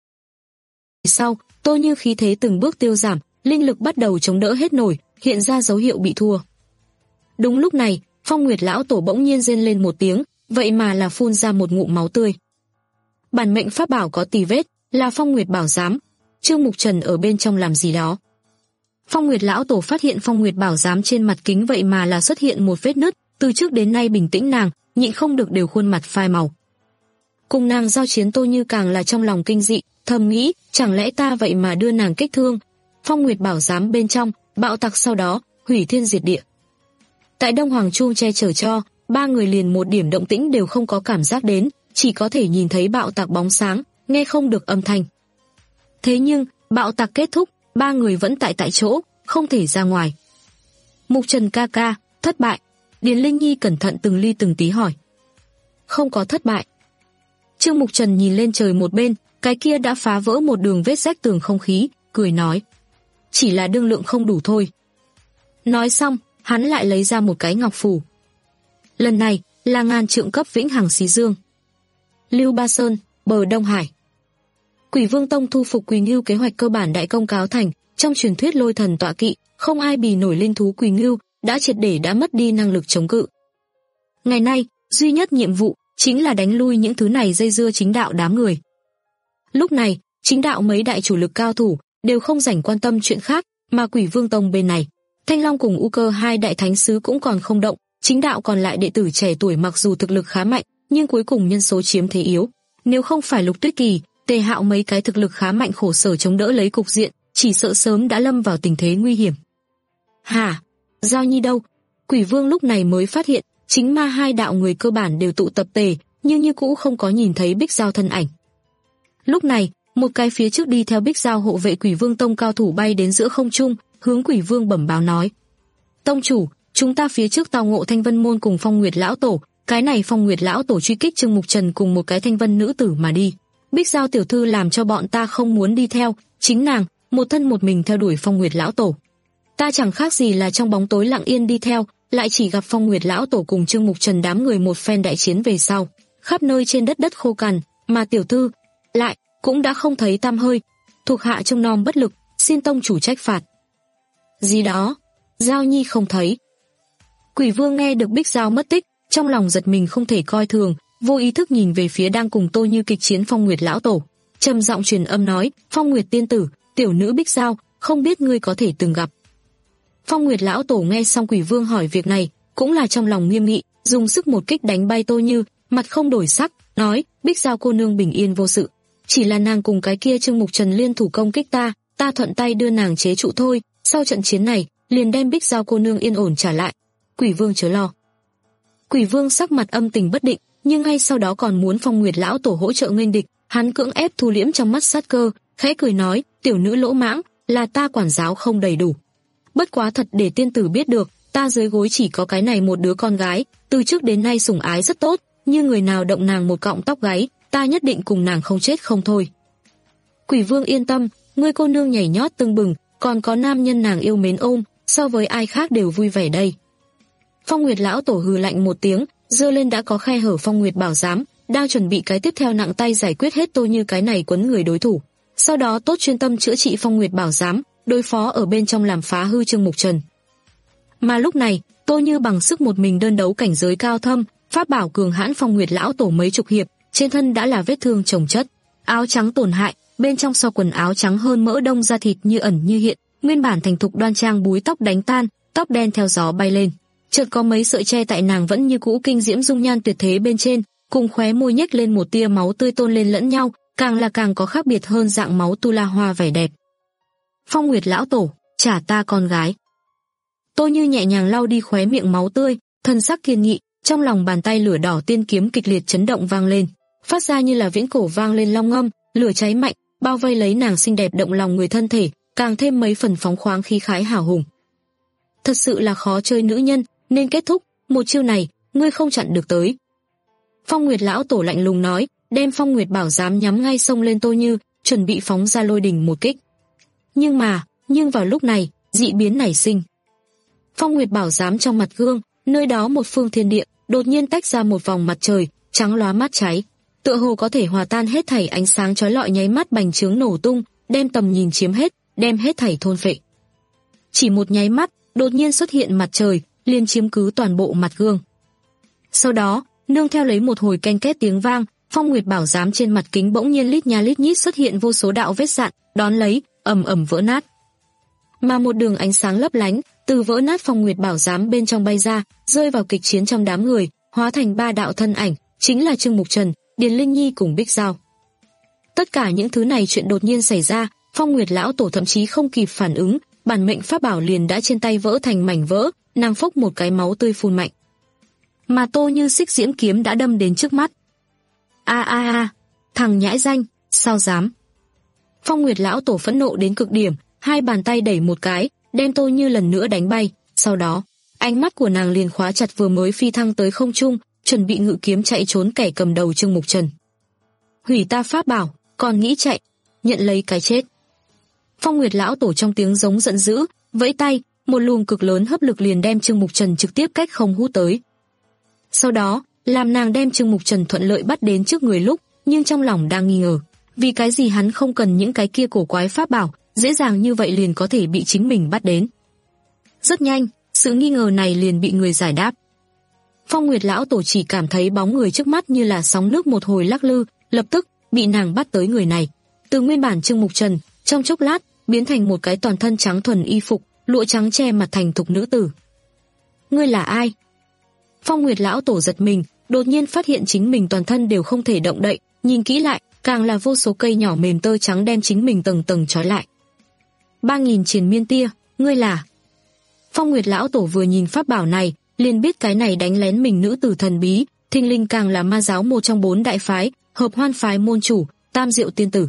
Sau, Tô Như khí thế từng bước tiêu giảm, linh lực bắt đầu chống đỡ hết nổi, hiện ra dấu hiệu bị thua. Đúng lúc này, Phong Nguyệt lão tổ bỗng nhiên rên lên một tiếng, vậy mà là phun ra một ngụm máu tươi. Bản mệnh pháp bảo có tì vết, là Phong Nguyệt bảo giám. Trương Mục Trần ở bên trong làm gì đó? Phong Nguyệt lão tổ phát hiện Phong Nguyệt bảo giám trên mặt kính vậy mà là xuất hiện một vết nứt, từ trước đến nay bình tĩnh nàng, nhịn không được đều khuôn mặt phai màu. Cùng nàng giao chiến Tô Như càng là trong lòng kinh dị, thầm nghĩ, chẳng lẽ ta vậy mà đưa nàng kích thương? Phong Nguyệt bảo giám bên trong, bạo tạc sau đó, hủy thiên diệt địa. Tại Đông Hoàng Chu che chở cho, ba người liền một điểm động tĩnh đều không có cảm giác đến, chỉ có thể nhìn thấy bạo tạc bóng sáng, nghe không được âm thanh. Thế nhưng, bạo tạc kết thúc, ba người vẫn tại tại chỗ, không thể ra ngoài. Mục Trần ca ca, thất bại. Điền Linh Nhi cẩn thận từng ly từng tí hỏi. Không có thất bại. Trương Mục Trần nhìn lên trời một bên, cái kia đã phá vỡ một đường vết rách tường không khí, cười nói. Chỉ là đương lượng không đủ thôi. Nói xong, hắn lại lấy ra một cái ngọc phù. Lần này, là ngàn trượng cấp vĩnh hằng xí dương. Lưu Ba Sơn, bờ Đông Hải. Quỷ Vương Tông thu phục Quỳ Ngưu kế hoạch cơ bản đại công cáo thành, trong truyền thuyết lôi thần tọa kỵ, không ai bì nổi linh thú Quỳ Ngưu, đã triệt để đã mất đi năng lực chống cự. Ngày nay, duy nhất nhiệm vụ chính là đánh lui những thứ này dây dưa chính đạo đám người. Lúc này, chính đạo mấy đại chủ lực cao thủ đều không rảnh quan tâm chuyện khác, mà Quỷ Vương Tông bên này, Thanh Long cùng U Cơ hai đại thánh sứ cũng còn không động, chính đạo còn lại đệ tử trẻ tuổi mặc dù thực lực khá mạnh, nhưng cuối cùng nhân số chiếm thế yếu. Nếu không phải Lục Tuyết Kỳ, Tề Hạo mấy cái thực lực khá mạnh khổ sở chống đỡ lấy cục diện, chỉ sợ sớm đã lâm vào tình thế nguy hiểm. Hả? Giao Nhi đâu? Quỷ Vương lúc này mới phát hiện, chính ma hai đạo người cơ bản đều tụ tập tề, nhưng như cũ không có nhìn thấy Bích Giao thân ảnh. Lúc này, một cái phía trước đi theo Bích Giao hộ vệ Quỷ Vương Tông cao thủ bay đến giữa không trung, hướng Quỷ Vương bẩm báo nói: "Tông chủ, chúng ta phía trước tao ngộ Thanh Vân môn cùng Phong Nguyệt lão tổ, cái này Phong Nguyệt lão tổ truy kích Trương Mục Trần cùng một cái Thanh Vân nữ tử mà đi. Bích Giao tiểu thư làm cho bọn ta không muốn đi theo, chính nàng một thân một mình theo đuổi Phong Nguyệt lão tổ. Ta chẳng khác gì là trong bóng tối lặng yên đi theo, lại chỉ gặp Phong Nguyệt lão tổ cùng Trương Mục Trần đám người một phen đại chiến về sau, khắp nơi trên đất đất khô cằn, mà tiểu thư lại cũng đã không thấy tăm hơi. Thuộc hạ trông nom bất lực, xin tông chủ trách phạt." Gì đó? Giao Nhi không thấy. Quỷ Vương nghe được Bích Giao mất tích, trong lòng giật mình không thể coi thường, vô ý thức nhìn về phía đang cùng Tô Như kịch chiến Phong Nguyệt lão tổ, trầm giọng truyền âm nói: "Phong Nguyệt tiên tử, tiểu nữ Bích Giao, không biết ngươi có thể từng gặp." Phong Nguyệt lão tổ nghe xong Quỷ Vương hỏi việc này, cũng là trong lòng nghiêm nghị, dùng sức một kích đánh bay Tô Như, mặt không đổi sắc, nói: "Bích Giao cô nương bình yên vô sự, chỉ là nàng cùng cái kia Trương Mục Trần liên thủ công kích ta, ta thuận tay đưa nàng chế trụ thôi, sau trận chiến này, liền đem Bích Giao cô nương yên ổn trả lại. Quỷ Vương chớ lo." Quỷ Vương sắc mặt âm tình bất định, nhưng ngay sau đó còn muốn Phong Nguyệt lão tổ hỗ trợ nghênh địch, hắn cưỡng ép thu liễm trong mắt sát cơ, khẽ cười nói: "Tiểu nữ lỗ mãng, là ta quản giáo không đầy đủ. Bất quá thật để tiên tử biết được, ta dưới gối chỉ có cái này một đứa con gái, từ trước đến nay sủng ái rất tốt, như người nào động nàng một cọng tóc gáy, ta nhất định cùng nàng không chết không thôi." Quỷ Vương yên tâm, ngươi cô nương nhảy nhót tưng bừng, còn có nam nhân nàng yêu mến ôm, so với ai khác đều vui vẻ đây. Phong Nguyệt lão tổ hừ lạnh một tiếng, giơ lên đã có khe hở Phong Nguyệt bảo giám, đang chuẩn bị cái tiếp theo nặng tay giải quyết hết Tô Như cái này quấn người đối thủ. Sau đó tốt chuyên tâm chữa trị Phong Nguyệt bảo giám, đối phó ở bên trong làm phá hư Trương Mục Trần. Mà lúc này, Tô Như bằng sức một mình đơn đấu cảnh giới cao thâm, pháp bảo cường hãn Phong Nguyệt lão tổ mấy chục hiệp, trên thân đã là vết thương chồng chất, áo trắng tổn hại, bên trong so quần áo trắng hơn mỡ đông da thịt như ẩn như hiện, nguyên bản thành thục đoan trang búi tóc đánh tan, tóc đen theo gió bay lên. chợt có mấy sợi che tại nàng vẫn như cũ kinh diễm dung nhan tuyệt thế bên trên, cùng khóe môi nhếch lên một tia máu tươi tôn lên lẫn nhau, càng là càng có khác biệt hơn dạng máu tu la hoa vẻ đẹp. Phong Nguyệt lão tổ, trả ta con gái. Tô Như nhẹ nhàng lau đi khóe miệng máu tươi, thân sắc kiên nghị, trong lòng bàn tay lửa đỏ tiên kiếm kịch liệt chấn động vang lên, phát ra như là viễn cổ vang lên long ngâm, lửa cháy mạnh, bao vây lấy nàng xinh đẹp động lòng người thân thể, càng thêm mấy phần phóng khoáng khí khái hào hùng. Thật sự là khó chơi nữ nhân, nên kết thúc, một chiêu này, ngươi không chặn được tới. Phong Nguyệt lão tổ lạnh lùng nói, đem Phong Nguyệt bảo giám nhắm ngay xông lên Tô Như, chuẩn bị phóng ra lôi đình một kích. Nhưng mà, nhưng vào lúc này, dị biến nảy sinh. Phong Nguyệt bảo giám trong mặt gương, nơi đó một phương thiên địa, đột nhiên tách ra một vòng mặt trời, trắng lóa mát cháy, tựa hồ có thể hòa tan hết thảy ánh sáng chói lọi nháy mắt bành trướng nổ tung, đem tầm nhìn chiếm hết, đem hết thảy thôn phệ. Chỉ một nháy mắt, đột nhiên xuất hiện mặt trời, liền chiếm cứ toàn bộ mặt gương. Sau đó, nương theo lấy một hồi ken két tiếng vang, Phong Nguyệt bảo giám trên mặt kính bỗng nhiên lít nha lít nhít xuất hiện vô số đạo vết rạn, đón lấy, ầm ầm vỡ nát. Mà một đường ánh sáng lấp lánh từ vỡ nát Phong Nguyệt bảo giám bên trong bay ra, rơi vào kịch chiến trong đám người, hóa thành ba đạo thân ảnh, chính là Trương Mục Trần, Điền Linh Nhi cùng Bích Giao. Tất cả những thứ này chuyện đột nhiên xảy ra, Phong Nguyệt lão tổ thậm chí không kịp phản ứng, bản mệnh pháp bảo liền đã trên tay vỡ thành mảnh vỡ, nàng phốc một cái máu tươi phun mạnh. Mà Tô Như xích diễm kiếm đã đâm đến trước mắt. A a a, thằng nhãi danh, sao dám? Phong Nguyệt lão tổ phẫn nộ đến cực điểm, hai bàn tay đẩy một cái, đem Tô Như lần nữa đánh bay, sau đó, ánh mắt của nàng liền khóa chặt vừa mới phi thăng tới không trung, chuẩn bị ngự kiếm chạy trốn kẻ cầm đầu Trương Mục Trần. Hủy ta pháp bảo, còn nghĩ chạy, nhận lấy cái chết. Phong Nguyệt lão tổ trong tiếng giống giận dữ, vẫy tay, một luồng cực lớn hấp lực liền đem Trương Mục Trần trực tiếp cách không hút tới. Sau đó, làm nàng đem Trương Mục Trần thuận lợi bắt đến trước người lúc, nhưng trong lòng đang nghi ngờ, vì cái gì hắn không cần những cái kia cổ quái pháp bảo, dễ dàng như vậy liền có thể bị chính mình bắt đến. Rất nhanh, sự nghi ngờ này liền bị người giải đáp. Phong Nguyệt lão tổ chỉ cảm thấy bóng người trước mắt như là sóng nước một hồi lắc lư, lập tức bị nàng bắt tới người này. Từ nguyên bản Trương Mục Trần, trong chốc lát biến thành một cái toàn thân trắng thuần y phục, lụa trắng che mặt thành thục nữ tử. Ngươi là ai? Phong Nguyệt lão tổ giật mình, đột nhiên phát hiện chính mình toàn thân đều không thể động đậy, nhìn kỹ lại, càng là vô số cây nhỏ mềm tơ trắng đem chính mình tầng tầng trói lại. Ba nghìn triền miên tia, ngươi là? Phong Nguyệt lão tổ vừa nhìn pháp bảo này, liền biết cái này đánh lén mình nữ tử thần bí, thình lình càng là ma giáo một trong bốn đại phái, Hợp Hoan phái môn chủ, Tam Diệu tiên tử.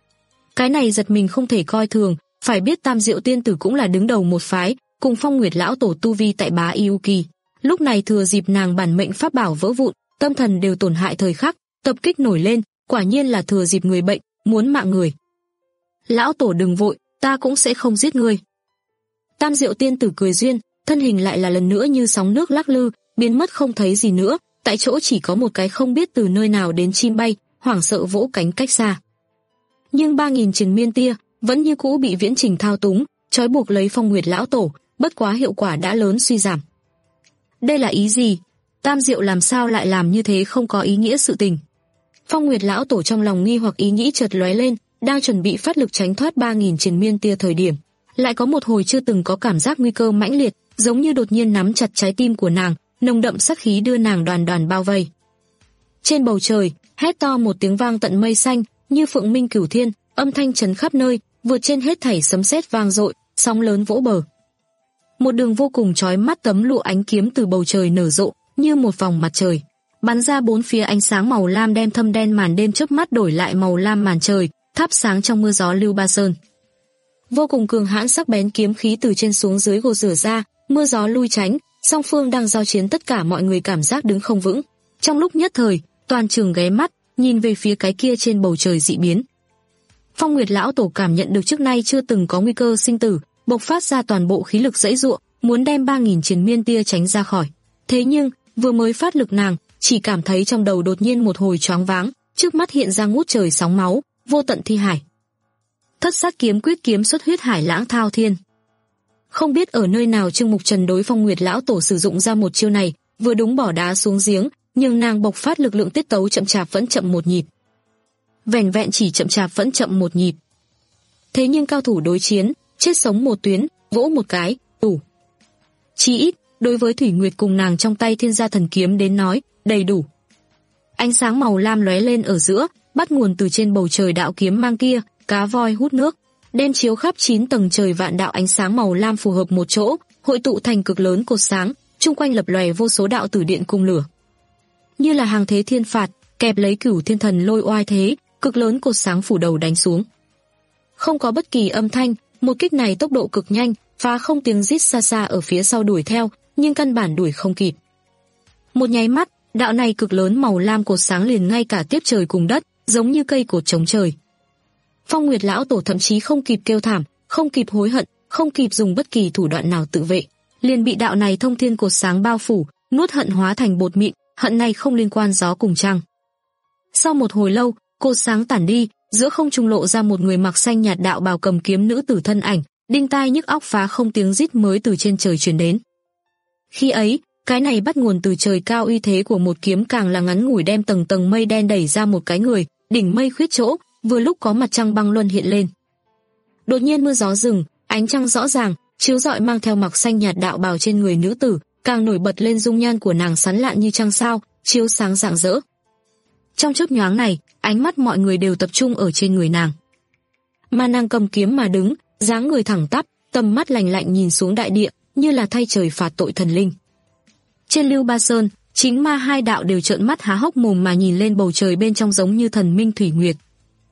Cái này giật mình không thể coi thường, phải biết Tam Diệu tiên tử cũng là đứng đầu một phái, cùng Phong Nguyệt lão tổ tu vi tại bá yêu kỳ. Lúc này thừa dịp nàng bản mệnh pháp bảo vỡ vụn, tâm thần đều tổn hại thời khắc, tập kích nổi lên, quả nhiên là thừa dịp người bệnh, muốn mạng người. Lão tổ đừng vội, ta cũng sẽ không giết ngươi. Tam Diệu tiên tử cười duyên, thân hình lại là lần nữa như sóng nước lắc lư, biến mất không thấy gì nữa, tại chỗ chỉ có một cái không biết từ nơi nào đến chim bay, hoảng sợ vỗ cánh cách xa. Nhưng ba nghìn triền miên tia vẫn như cũ bị Viễn Trình thao túng, trói buộc lấy Phong Nguyệt lão tổ, bất quá hiệu quả đã lớn suy giảm. Đây là ý gì? Tam Diệu làm sao lại làm như thế không có ý nghĩa sự tình? Phong Nguyệt lão tổ trong lòng nghi hoặc ý nghĩ chợt lóe lên, đang chuẩn bị phát lực tránh thoát ba nghìn triền miên tia thời điểm, lại có một hồi chưa từng có cảm giác nguy cơ mãnh liệt, giống như đột nhiên nắm chặt trái tim của nàng, nồng đậm sát khí đưa nàng đoàn đoàn bao vây. Trên bầu trời, hét to một tiếng vang tận mây xanh, như phượng minh cửu thiên, âm thanh chấn khắp nơi, vượt trên hết thảy sấm sét vang dội, sóng lớn vỗ bờ. Một đường vô cùng chói mắt tấm lụa ánh kiếm từ bầu trời nở rộ, như một vòng mặt trời, bắn ra bốn phía ánh sáng màu lam đem thâm đen màn đêm chớp mắt đổi lại màu lam màn trời, thắp sáng trong mưa gió lưu ba sơn. Vô cùng cường hãn sắc bén kiếm khí từ trên xuống dưới gột rửa ra, mưa gió lui tránh, song phương đang giao chiến, tất cả mọi người cảm giác đứng không vững. Trong lúc nhất thời, toàn trường ghé mắt, nhìn về phía cái kia trên bầu trời dị biến. Phong Nguyệt lão tổ cảm nhận được trước nay chưa từng có nguy cơ sinh tử, bộc phát ra toàn bộ khí lực giãy giụa, muốn đem ba nghìn triền miên tia tránh ra khỏi. Thế nhưng, vừa mới phát lực nàng, chỉ cảm thấy trong đầu đột nhiên một hồi choáng váng, trước mắt hiện ra ngút trời sóng máu, vô tận thi hải. Thất sát kiếm quyết kiếm xuất huyết hải lãng thao thiên. Không biết ở nơi nào Trương Mục Trần đối Phong Nguyệt lão tổ sử dụng ra một chiêu này, vừa đúng bỏ đá xuống giếng, nhưng nàng bộc phát lực lượng tiết tấu chậm chạp vẫn chậm một nhịp. Vẻn vẹn chỉ chậm chạp vẫn chậm một nhịp. Thế nhưng cao thủ đối chiến, chết sống một tuyến, vỗ một cái, đủ. Chỉ ít, đối với Thủy Nguyệt cùng nàng trong tay Thiên Gia Thần Kiếm đến nói, đầy đủ. Ánh sáng màu lam lóe lên ở giữa, bắt nguồn từ trên bầu trời đạo kiếm mang kia, cá voi hút nước, đem chiếu khắp chín tầng trời vạn đạo ánh sáng màu lam phù hợp một chỗ, hội tụ thành cực lớn cột sáng, chung quanh lập lòe vô số đạo tử điện cung lửa. Như là hàng thế thiên phạt, kẹp lấy Cửu Thiên Thần lôi oai thế, cực lớn cột sáng phủ đầu đánh xuống. Không có bất kỳ âm thanh, một kích này tốc độ cực nhanh, phá không tiếng rít xa xa ở phía sau đuổi theo, nhưng căn bản đuổi không kịp. Một nháy mắt, đạo này cực lớn màu lam cột sáng liền ngay cả tiếp trời cùng đất, giống như cây cột chống trời. Phong Nguyệt lão tổ thậm chí không kịp kêu thảm, không kịp hối hận, không kịp dùng bất kỳ thủ đoạn nào tự vệ, liền bị đạo này thông thiên cột sáng bao phủ, nuốt hận hóa thành bột mịn, hận này không liên quan gió cùng trăng. Sau một hồi lâu, cột sáng tản đi, giữa không trung lộ ra một người mặc xanh nhạt đạo bào cầm kiếm nữ tử thân ảnh, đinh tai nhức óc phá không tiếng rít mới từ trên trời truyền đến. Khi ấy, cái này bắt nguồn từ trời cao uy thế của một kiếm càng là ngắn ngủi đem tầng tầng mây đen đẩy ra một cái người, đỉnh mây khuyết chỗ, vừa lúc có mặt trăng băng luân hiện lên. Đột nhiên mưa gió dừng, ánh trăng rõ ràng, chiếu rọi mang theo mặc xanh nhạt đạo bào trên người nữ tử, càng nổi bật lên dung nhan của nàng sán lạn như trăng sao, chiếu sáng rạng rỡ. Trong chớp nhoáng này, ánh mắt mọi người đều tập trung ở trên người nàng. Mà nàng cầm kiếm mà đứng, dáng người thẳng tắp, tầm mắt lạnh lạnh nhìn xuống đại địa, như là thay trời phạt tội thần linh. Trên Lưu Ba Sơn, chính ma hai đạo đều trợn mắt há hốc mồm mà nhìn lên bầu trời bên trong giống như thần minh Thủy Nguyệt.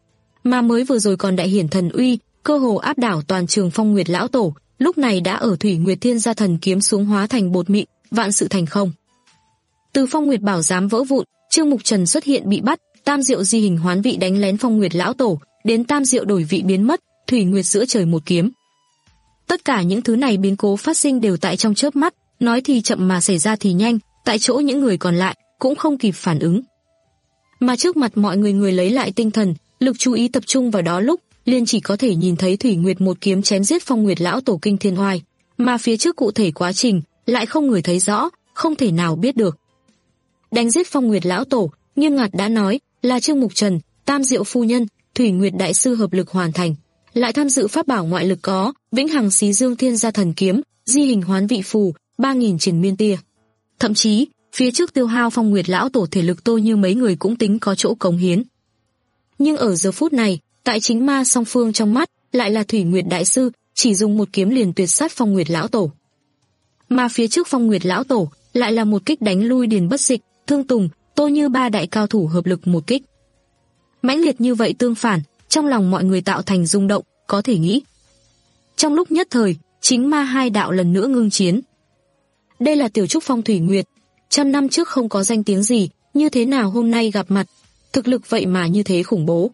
Mà mới vừa rồi còn đại hiển thần uy, cơ hồ áp đảo toàn trường Phong Nguyệt lão tổ, lúc này đã ở Thủy Nguyệt Thiên Gia Thần Kiếm xuống hóa thành bột mịn, vạn sự thành không. Từ Phong Nguyệt bảo giám vỡ vụn, Trương Mục Trần xuất hiện bị bắt, Tam Diệu di hình hoán vị đánh lén Phong Nguyệt lão tổ, đến Tam Diệu đổi vị biến mất, Thủy Nguyệt giữa trời một kiếm. Tất cả những thứ này biến cố phát sinh đều tại trong chớp mắt, nói thì chậm mà xảy ra thì nhanh, tại chỗ những người còn lại cũng không kịp phản ứng. Mà trước mặt mọi người người lấy lại tinh thần, lực chú ý tập trung vào đó lúc, liền chỉ có thể nhìn thấy Thủy Nguyệt một kiếm chém giết Phong Nguyệt lão tổ kinh thiên oai, mà phía trước cụ thể quá trình lại không người thấy rõ, không thể nào biết được. Đánh giết Phong Nguyệt lão tổ, Nghiêm Ngặt đã nói, là Trương Mục Trần, Tam Diệu phu nhân, Thủy Nguyệt đại sư hợp lực hoàn thành, lại tham dự pháp bảo ngoại lực có Vĩnh Hằng Xí Dương Thiên Gia Thần Kiếm, Di hình hoán vị phù, ba nghìn triền miên tia. Thậm chí, phía trước tiêu hao Phong Nguyệt lão tổ thể lực tôi như mấy người cũng tính có chỗ cống hiến. Nhưng ở giờ phút này, tại chính ma song phương trong mắt, lại là Thủy Nguyệt đại sư, chỉ dùng một kiếm liền tuyệt sát Phong Nguyệt lão tổ. Mà phía trước Phong Nguyệt lão tổ, lại là một kích đánh lui Điền Bất Dịch, Thương Tùng, Tô Như ba đại cao thủ hợp lực một kích. Mãnh liệt như vậy tương phản, trong lòng mọi người tạo thành rung động, có thể nghĩ. Trong lúc nhất thời, chính ma hai đạo lần nữa ngưng chiến. Đây là Tiểu Trúc Phong Thủy Nguyệt, trăm năm trước không có danh tiếng gì, như thế nào hôm nay gặp mặt, thực lực vậy mà như thế khủng bố.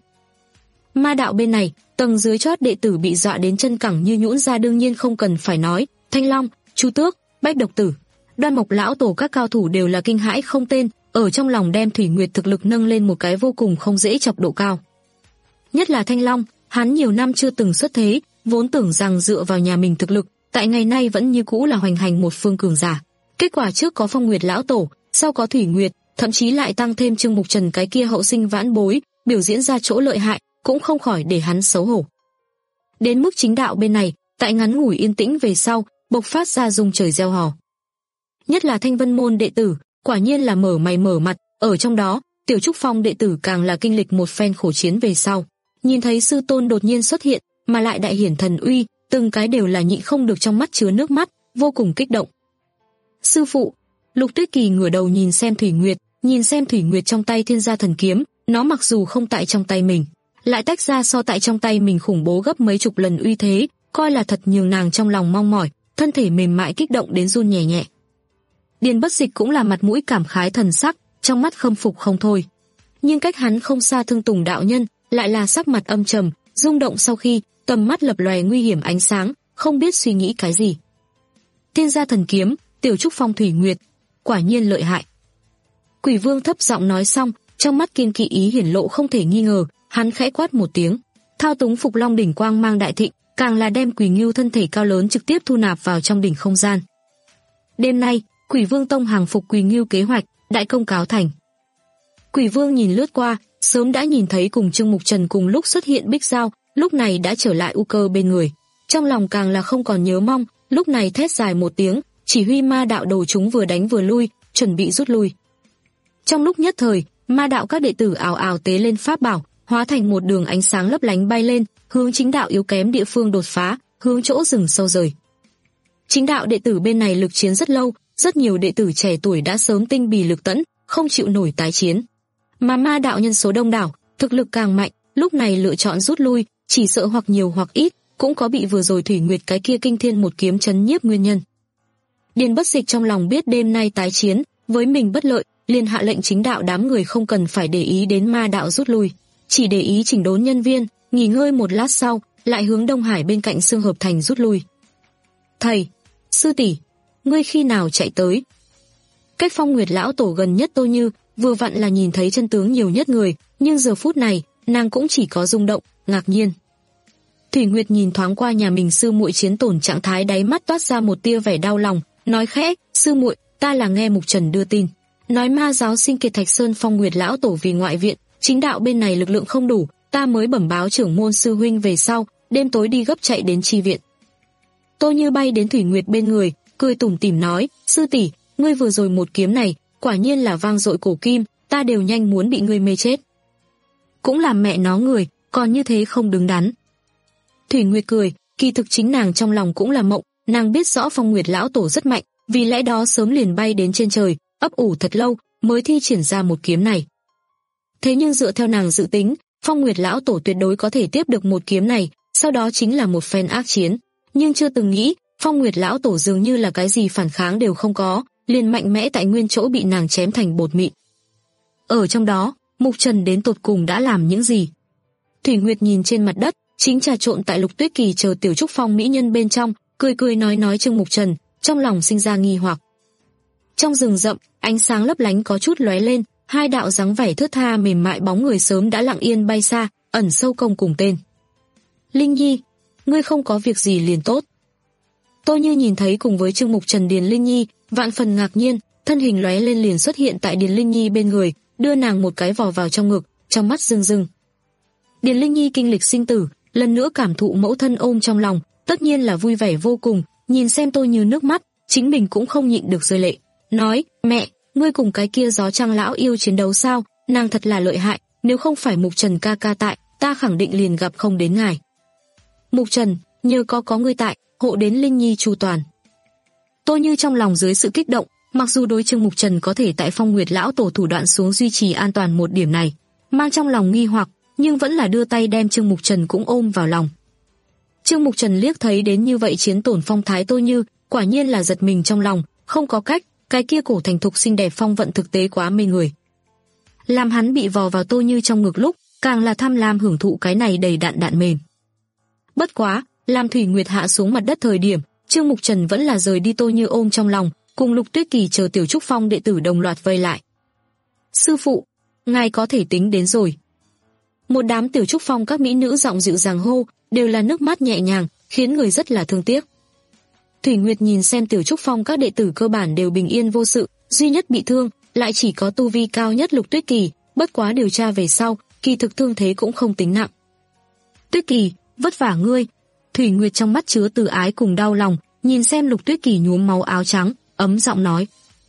Ma đạo bên này, tầng dưới chót đệ tử bị dọa đến chân cẳng như nhũn ra, đương nhiên không cần phải nói, Thanh Long, Chu Tước, Bách Độc Tử, Đoan Mộc lão tổ các cao thủ đều là kinh hãi không tên, ở trong lòng đem Thủy Nguyệt thực lực nâng lên một cái vô cùng không dễ chọc độ cao. Nhất là Thanh Long, hắn nhiều năm chưa từng xuất thế, vốn tưởng rằng dựa vào nhà mình thực lực, tại ngày nay vẫn như cũ là hoành hành một phương cường giả. Kết quả trước có Phong Nguyệt lão tổ, sau có Thủy Nguyệt, thậm chí lại tăng thêm Trương Mục Trần cái kia hậu sinh vãn bối, biểu diễn ra chỗ lợi hại, cũng không khỏi để hắn xấu hổ. Đến mức chính đạo bên này, tại ngắn ngủi yên tĩnh về sau, bộc phát ra rung trời reo hò. Nhất là Thanh Vân môn đệ tử, quả nhiên là mở mày mở mặt, ở trong đó, Tiểu Trúc Phong đệ tử càng là kinh lịch một phen khổ chiến về sau, nhìn thấy sư tôn đột nhiên xuất hiện, mà lại đại hiển thần uy, từng cái đều là nhịn không được trong mắt chứa nước mắt, vô cùng kích động. Sư phụ, Lục Tuyết Kỳ ngửa đầu nhìn xem Thủy Nguyệt, nhìn xem Thủy Nguyệt trong tay Thiên Gia Thần Kiếm, nó mặc dù không tại trong tay mình, lại tách ra so tại trong tay mình khủng bố gấp mấy chục lần uy thế, coi là thật nhường nàng trong lòng mong mỏi, thân thể mềm mại kích động đến run nhẹ nhẹ. Điền Bất Dịch cũng là mặt mũi cảm khái thần sắc, trong mắt khâm phục không thôi. Nhưng cách hắn không xa Thương Tùng đạo nhân, lại là sắc mặt âm trầm, rung động sau khi, tầm mắt lập lòe nguy hiểm ánh sáng, không biết suy nghĩ cái gì. Thiên Gia Thần Kiếm, Tiểu Trúc Phong Thủy Nguyệt, quả nhiên lợi hại. Quỷ Vương thấp giọng nói xong, trong mắt kiên kỵ ý hiển lộ không thể nghi ngờ, hắn khẽ quát một tiếng, thao túng Phục Long đỉnh quang mang đại thịnh, càng là đem Quỷ Ngưu thân thể cao lớn trực tiếp thu nạp vào trong đỉnh không gian. Đêm nay, Quỷ Vương tông hàng phục Quỷ Ngưu kế hoạch, đại công cáo thành. Quỷ Vương nhìn lướt qua, sớm đã nhìn thấy cùng Trương Mục Trần cùng lúc xuất hiện Bích Giao, lúc này đã trở lại U Cơ bên người, trong lòng càng là không còn nhớ mong, lúc này thét dài một tiếng, chỉ huy ma đạo đồ chúng vừa đánh vừa lui, chuẩn bị rút lui. Trong lúc nhất thời, ma đạo các đệ tử ào ào tế lên pháp bảo, hóa thành một đường ánh sáng lấp lánh bay lên, hướng chính đạo yếu kém địa phương đột phá, hướng chỗ rừng sâu rời. Chính đạo đệ tử bên này lực chiến rất lâu, rất nhiều đệ tử trẻ tuổi đã sớm tinh bì lực tẫn, không chịu nổi tái chiến. Mà ma đạo nhân số đông đảo, thực lực càng mạnh, lúc này lựa chọn rút lui, chỉ sợ hoặc nhiều hoặc ít, cũng có bị vừa rồi Thủy Nguyệt cái kia kinh thiên một kiếm chấn nhiếp nguyên nhân. Điền Bất Dịch trong lòng biết đêm nay tái chiến, với mình bất lợi, liền hạ lệnh chính đạo đám người không cần phải để ý đến ma đạo rút lui, chỉ để ý chỉnh đốn nhân viên, nghỉ ngơi một lát sau, lại hướng Đông Hải bên cạnh Xương Hợp Thành rút lui. Thầy, sư tỷ, ngươi khi nào chạy tới? Cách Phong Nguyệt lão tổ gần nhất Tô Như, vừa vặn là nhìn thấy chân tướng nhiều nhất người, nhưng giờ phút này, nàng cũng chỉ có rung động, ngạc nhiên. Thủy Nguyệt nhìn thoáng qua nhà mình sư muội chiến tổn trạng thái, đáy mắt toát ra một tia vẻ đau lòng, nói khẽ, sư muội, ta là nghe Mục Trần đưa tin, nói ma giáo sinh kiệt Thạch Sơn Phong Nguyệt lão tổ vì ngoại viện, chính đạo bên này lực lượng không đủ, ta mới bẩm báo trưởng môn sư huynh về sau, đêm tối đi gấp chạy đến chi viện. Tô Như bay đến Thủy Nguyệt bên người, cười tủm tỉm nói, sư tỷ, ngươi vừa rồi một kiếm này, quả nhiên là vang dội cổ kim, ta đều nhanh muốn bị ngươi mê chết. Cũng là mẹ nó người, còn như thế không đứng đắn. Thủy Nguyệt cười, kỳ thực chính nàng trong lòng cũng là mộng, nàng biết rõ Phong Nguyệt lão tổ rất mạnh, vì lẽ đó sớm liền bay đến trên trời, ấp ủ thật lâu mới thi triển ra một kiếm này. Thế nhưng dựa theo nàng dự tính, Phong Nguyệt lão tổ tuyệt đối có thể tiếp được một kiếm này, sau đó chính là một phen ác chiến, nhưng chưa từng nghĩ, Phong Nguyệt lão tổ dường như là cái gì phản kháng đều không có, liền mạnh mẽ tại nguyên chỗ bị nàng chém thành bột mịn. Ở trong đó, Mục Trần đến tột cùng đã làm những gì? Thủy Nguyệt nhìn trên mặt đất, chính trà trộn tại Lục Tuyết Kỳ chờ Tiểu Trúc Phong mỹ nhân bên trong, cười cười nói nói Trương Mục Trần, trong lòng sinh ra nghi hoặc. Trong rừng rậm, ánh sáng lấp lánh có chút lóe lên, hai đạo dáng vẻ thướt tha mềm mại bóng người sớm đã lặng yên bay xa, ẩn sâu công cùng tên. Linh Nhi, ngươi không có việc gì liền tốt. Tô Như nhìn thấy cùng với Trương Mục Trần Điền Linh Nhi, vạn phần ngạc nhiên, thân hình lóe lên liền xuất hiện tại Điền Linh Nhi bên người, đưa nàng một cái vò vào trong ngực, trong mắt rưng rưng. Điền Linh Nhi kinh lịch sinh tử, lần nữa cảm thụ mẫu thân ôm trong lòng, tất nhiên là vui vẻ vô cùng, nhìn xem Tô Như nước mắt, chính mình cũng không nhịn được rơi lệ, nói, mẹ, ngươi cùng cái kia gió trăng lão yêu chiến đấu sao, nàng thật là lợi hại, nếu không phải Mục Trần ca ca tại, ta khẳng định liền gặp không đến ngài. Mục Trần, nhờ có có ngươi tại, hộ đến Linh Nhi chu toàn. Tô Như trong lòng dưới sự kích động, mặc dù đối Trương Mục Trần có thể tại Phong Nguyệt lão tổ thủ đoạn xuống duy trì an toàn một điểm này, mang trong lòng nghi hoặc, nhưng vẫn là đưa tay đem Trương Mục Trần cũng ôm vào lòng. Trương Mục Trần liếc thấy đến như vậy chiến tổn phong thái Tô Như, quả nhiên là giật mình trong lòng, không có cách, cái kia cổ thành thục xinh đẹp phong vận thực tế quá mê người. Làm hắn bị vò vào Tô Như trong ngực lúc, càng là tham lam hưởng thụ cái này đầy đạn đạn mềm. Bất quá, làm Thủy Nguyệt hạ xuống mặt đất thời điểm, Trương Mục Trần vẫn là rời đi Tô Như ôm trong lòng, cùng Lục Tuyết Kỳ chờ Tiểu Trúc Phong đệ tử đồng loạt vây lại. Sư phụ, ngài có thể tính đến rồi. Một đám Tiểu Trúc Phong các mỹ nữ giọng dịu dàng hô, đều là nước mắt nhẹ nhàng, khiến người rất là thương tiếc. Thủy Nguyệt nhìn xem Tiểu Trúc Phong các đệ tử cơ bản đều bình yên vô sự, duy nhất bị thương, lại chỉ có tu vi cao nhất Lục Tuyết Kỳ, bất quá điều tra về sau, kỳ thực thương thế cũng không tính nặng. Tuyết Kỳ, vất vả ngươi. Thủy Nguyệt trong mắt chứa từ ái cùng đau lòng, nhìn xem Lục Tuyết Kỳ nhuốm máu áo trắng, ấm giọng nói.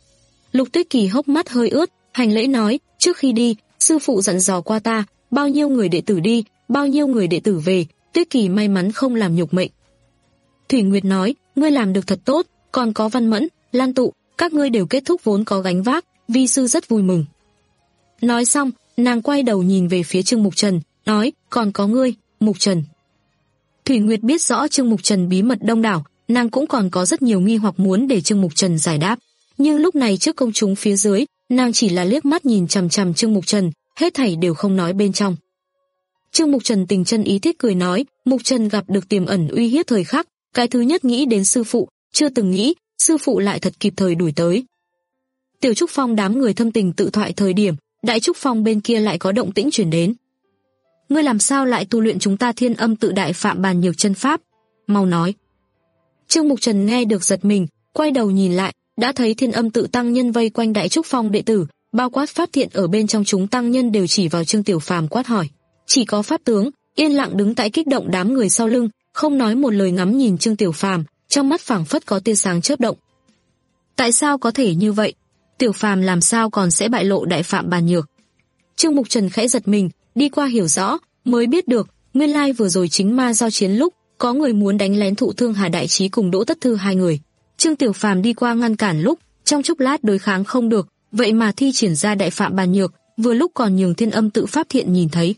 Lục Tuyết Kỳ hốc mắt hơi ướt, hành lễ nói, trước khi đi, sư phụ dặn dò qua ta, bao nhiêu người đệ tử đi, bao nhiêu người đệ tử về, Tuyết Kỳ may mắn không làm nhục mệnh. Thủy Nguyệt nói, ngươi làm được thật tốt, còn có Văn Mẫn, Lan Tụ, các ngươi đều kết thúc vốn có gánh vác, vi sư rất vui mừng. Nói xong, nàng quay đầu nhìn về phía Trương Mục Trần, nói, còn có ngươi, Mục Trần. Thủy Nguyệt biết rõ Trương Mục Trần bí mật đông đảo, nàng cũng còn có rất nhiều nghi hoặc muốn để Trương Mục Trần giải đáp, nhưng lúc này trước công chúng phía dưới, nàng chỉ là liếc mắt nhìn chằm chằm Trương Mục Trần, hết thảy đều không nói bên trong. Trương Mục Trần tình chân ý thiết cười nói, Mục Trần gặp được tiềm ẩn uy hiếp thời khắc, cái thứ nhất nghĩ đến sư phụ, chưa từng nghĩ, sư phụ lại thật kịp thời đuổi tới. Tiểu Trúc Phong đám người thâm tình tự thoại thời điểm, Đại Trúc Phong bên kia lại có động tĩnh chuyển đến. Ngươi làm sao lại tu luyện chúng ta Thiên Âm Tự Đại Phạm Bàn Nhược chân pháp? Mau nói. Trương Mục Trần nghe được giật mình, quay đầu nhìn lại, đã thấy Thiên Âm Tự tăng nhân vây quanh Đại Trúc Phong đệ tử, bao quát pháp thiện ở bên trong chúng tăng nhân đều chỉ vào Trương Tiểu Phàm quát hỏi. Chỉ có pháp tướng yên lặng đứng tại kích động đám người sau lưng, không nói một lời ngắm nhìn Trương Tiểu Phàm, trong mắt phảng phất có tia sáng chớp động. Tại sao có thể như vậy? Tiểu Phàm làm sao còn sẽ bại lộ đại phạm bàn nhược? Trương Mục Trần khẽ giật mình, đi qua hiểu rõ, mới biết được, nguyên lai vừa rồi chính ma giao chiến lúc, có người muốn đánh lén thụ thương Hà Đại Trí cùng Đỗ Tất Thư hai người. Trương Tiểu Phàm đi qua ngăn cản lúc, trong chốc lát đối kháng không được, vậy mà thi triển ra đại phạm bàn nhược, vừa lúc còn nhường Thiên Âm Tự Pháp Thiện nhìn thấy.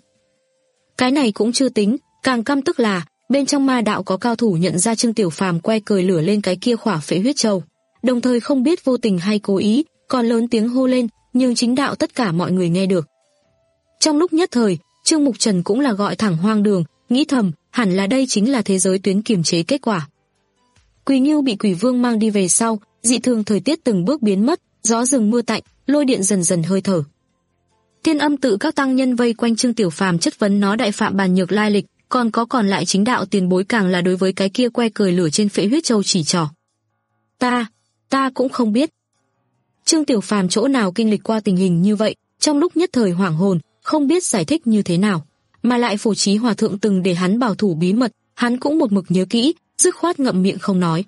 Cái này cũng chưa tính, càng căm tức là, bên trong ma đạo có cao thủ nhận ra Trương Tiểu Phàm que cười lửa lên cái kia khỏa phệ huyết châu, đồng thời không biết vô tình hay cố ý, còn lớn tiếng hô lên, nhưng chính đạo tất cả mọi người nghe được. Trong lúc nhất thời, Trương Mục Trần cũng là gọi thẳng hoang đường, nghĩ thầm, hẳn là đây chính là thế giới tuyến kiềm chế kết quả. Quỳ Ngưu bị Quỷ Vương mang đi về sau, dị thường thời tiết từng bước biến mất, gió rừng mưa tạnh, lôi điện dần dần hơi thở. Thiên Âm Tự các tăng nhân vây quanh Trương Tiểu Phàm chất vấn nó đại phạm bàn nhược lai lịch, còn có còn lại chính đạo tiền bối càng là đối với cái kia que cười lửa trên phệ huyết châu chỉ trỏ. Ta, ta cũng không biết. Trương Tiểu Phàm chỗ nào kinh lịch qua tình hình như vậy, trong lúc nhất thời hoảng hồn, không biết giải thích như thế nào, mà lại Phổ Chí Hòa thượng từng để hắn bảo thủ bí mật, hắn cũng một mực nhớ kỹ, dứt khoát ngậm miệng không nói.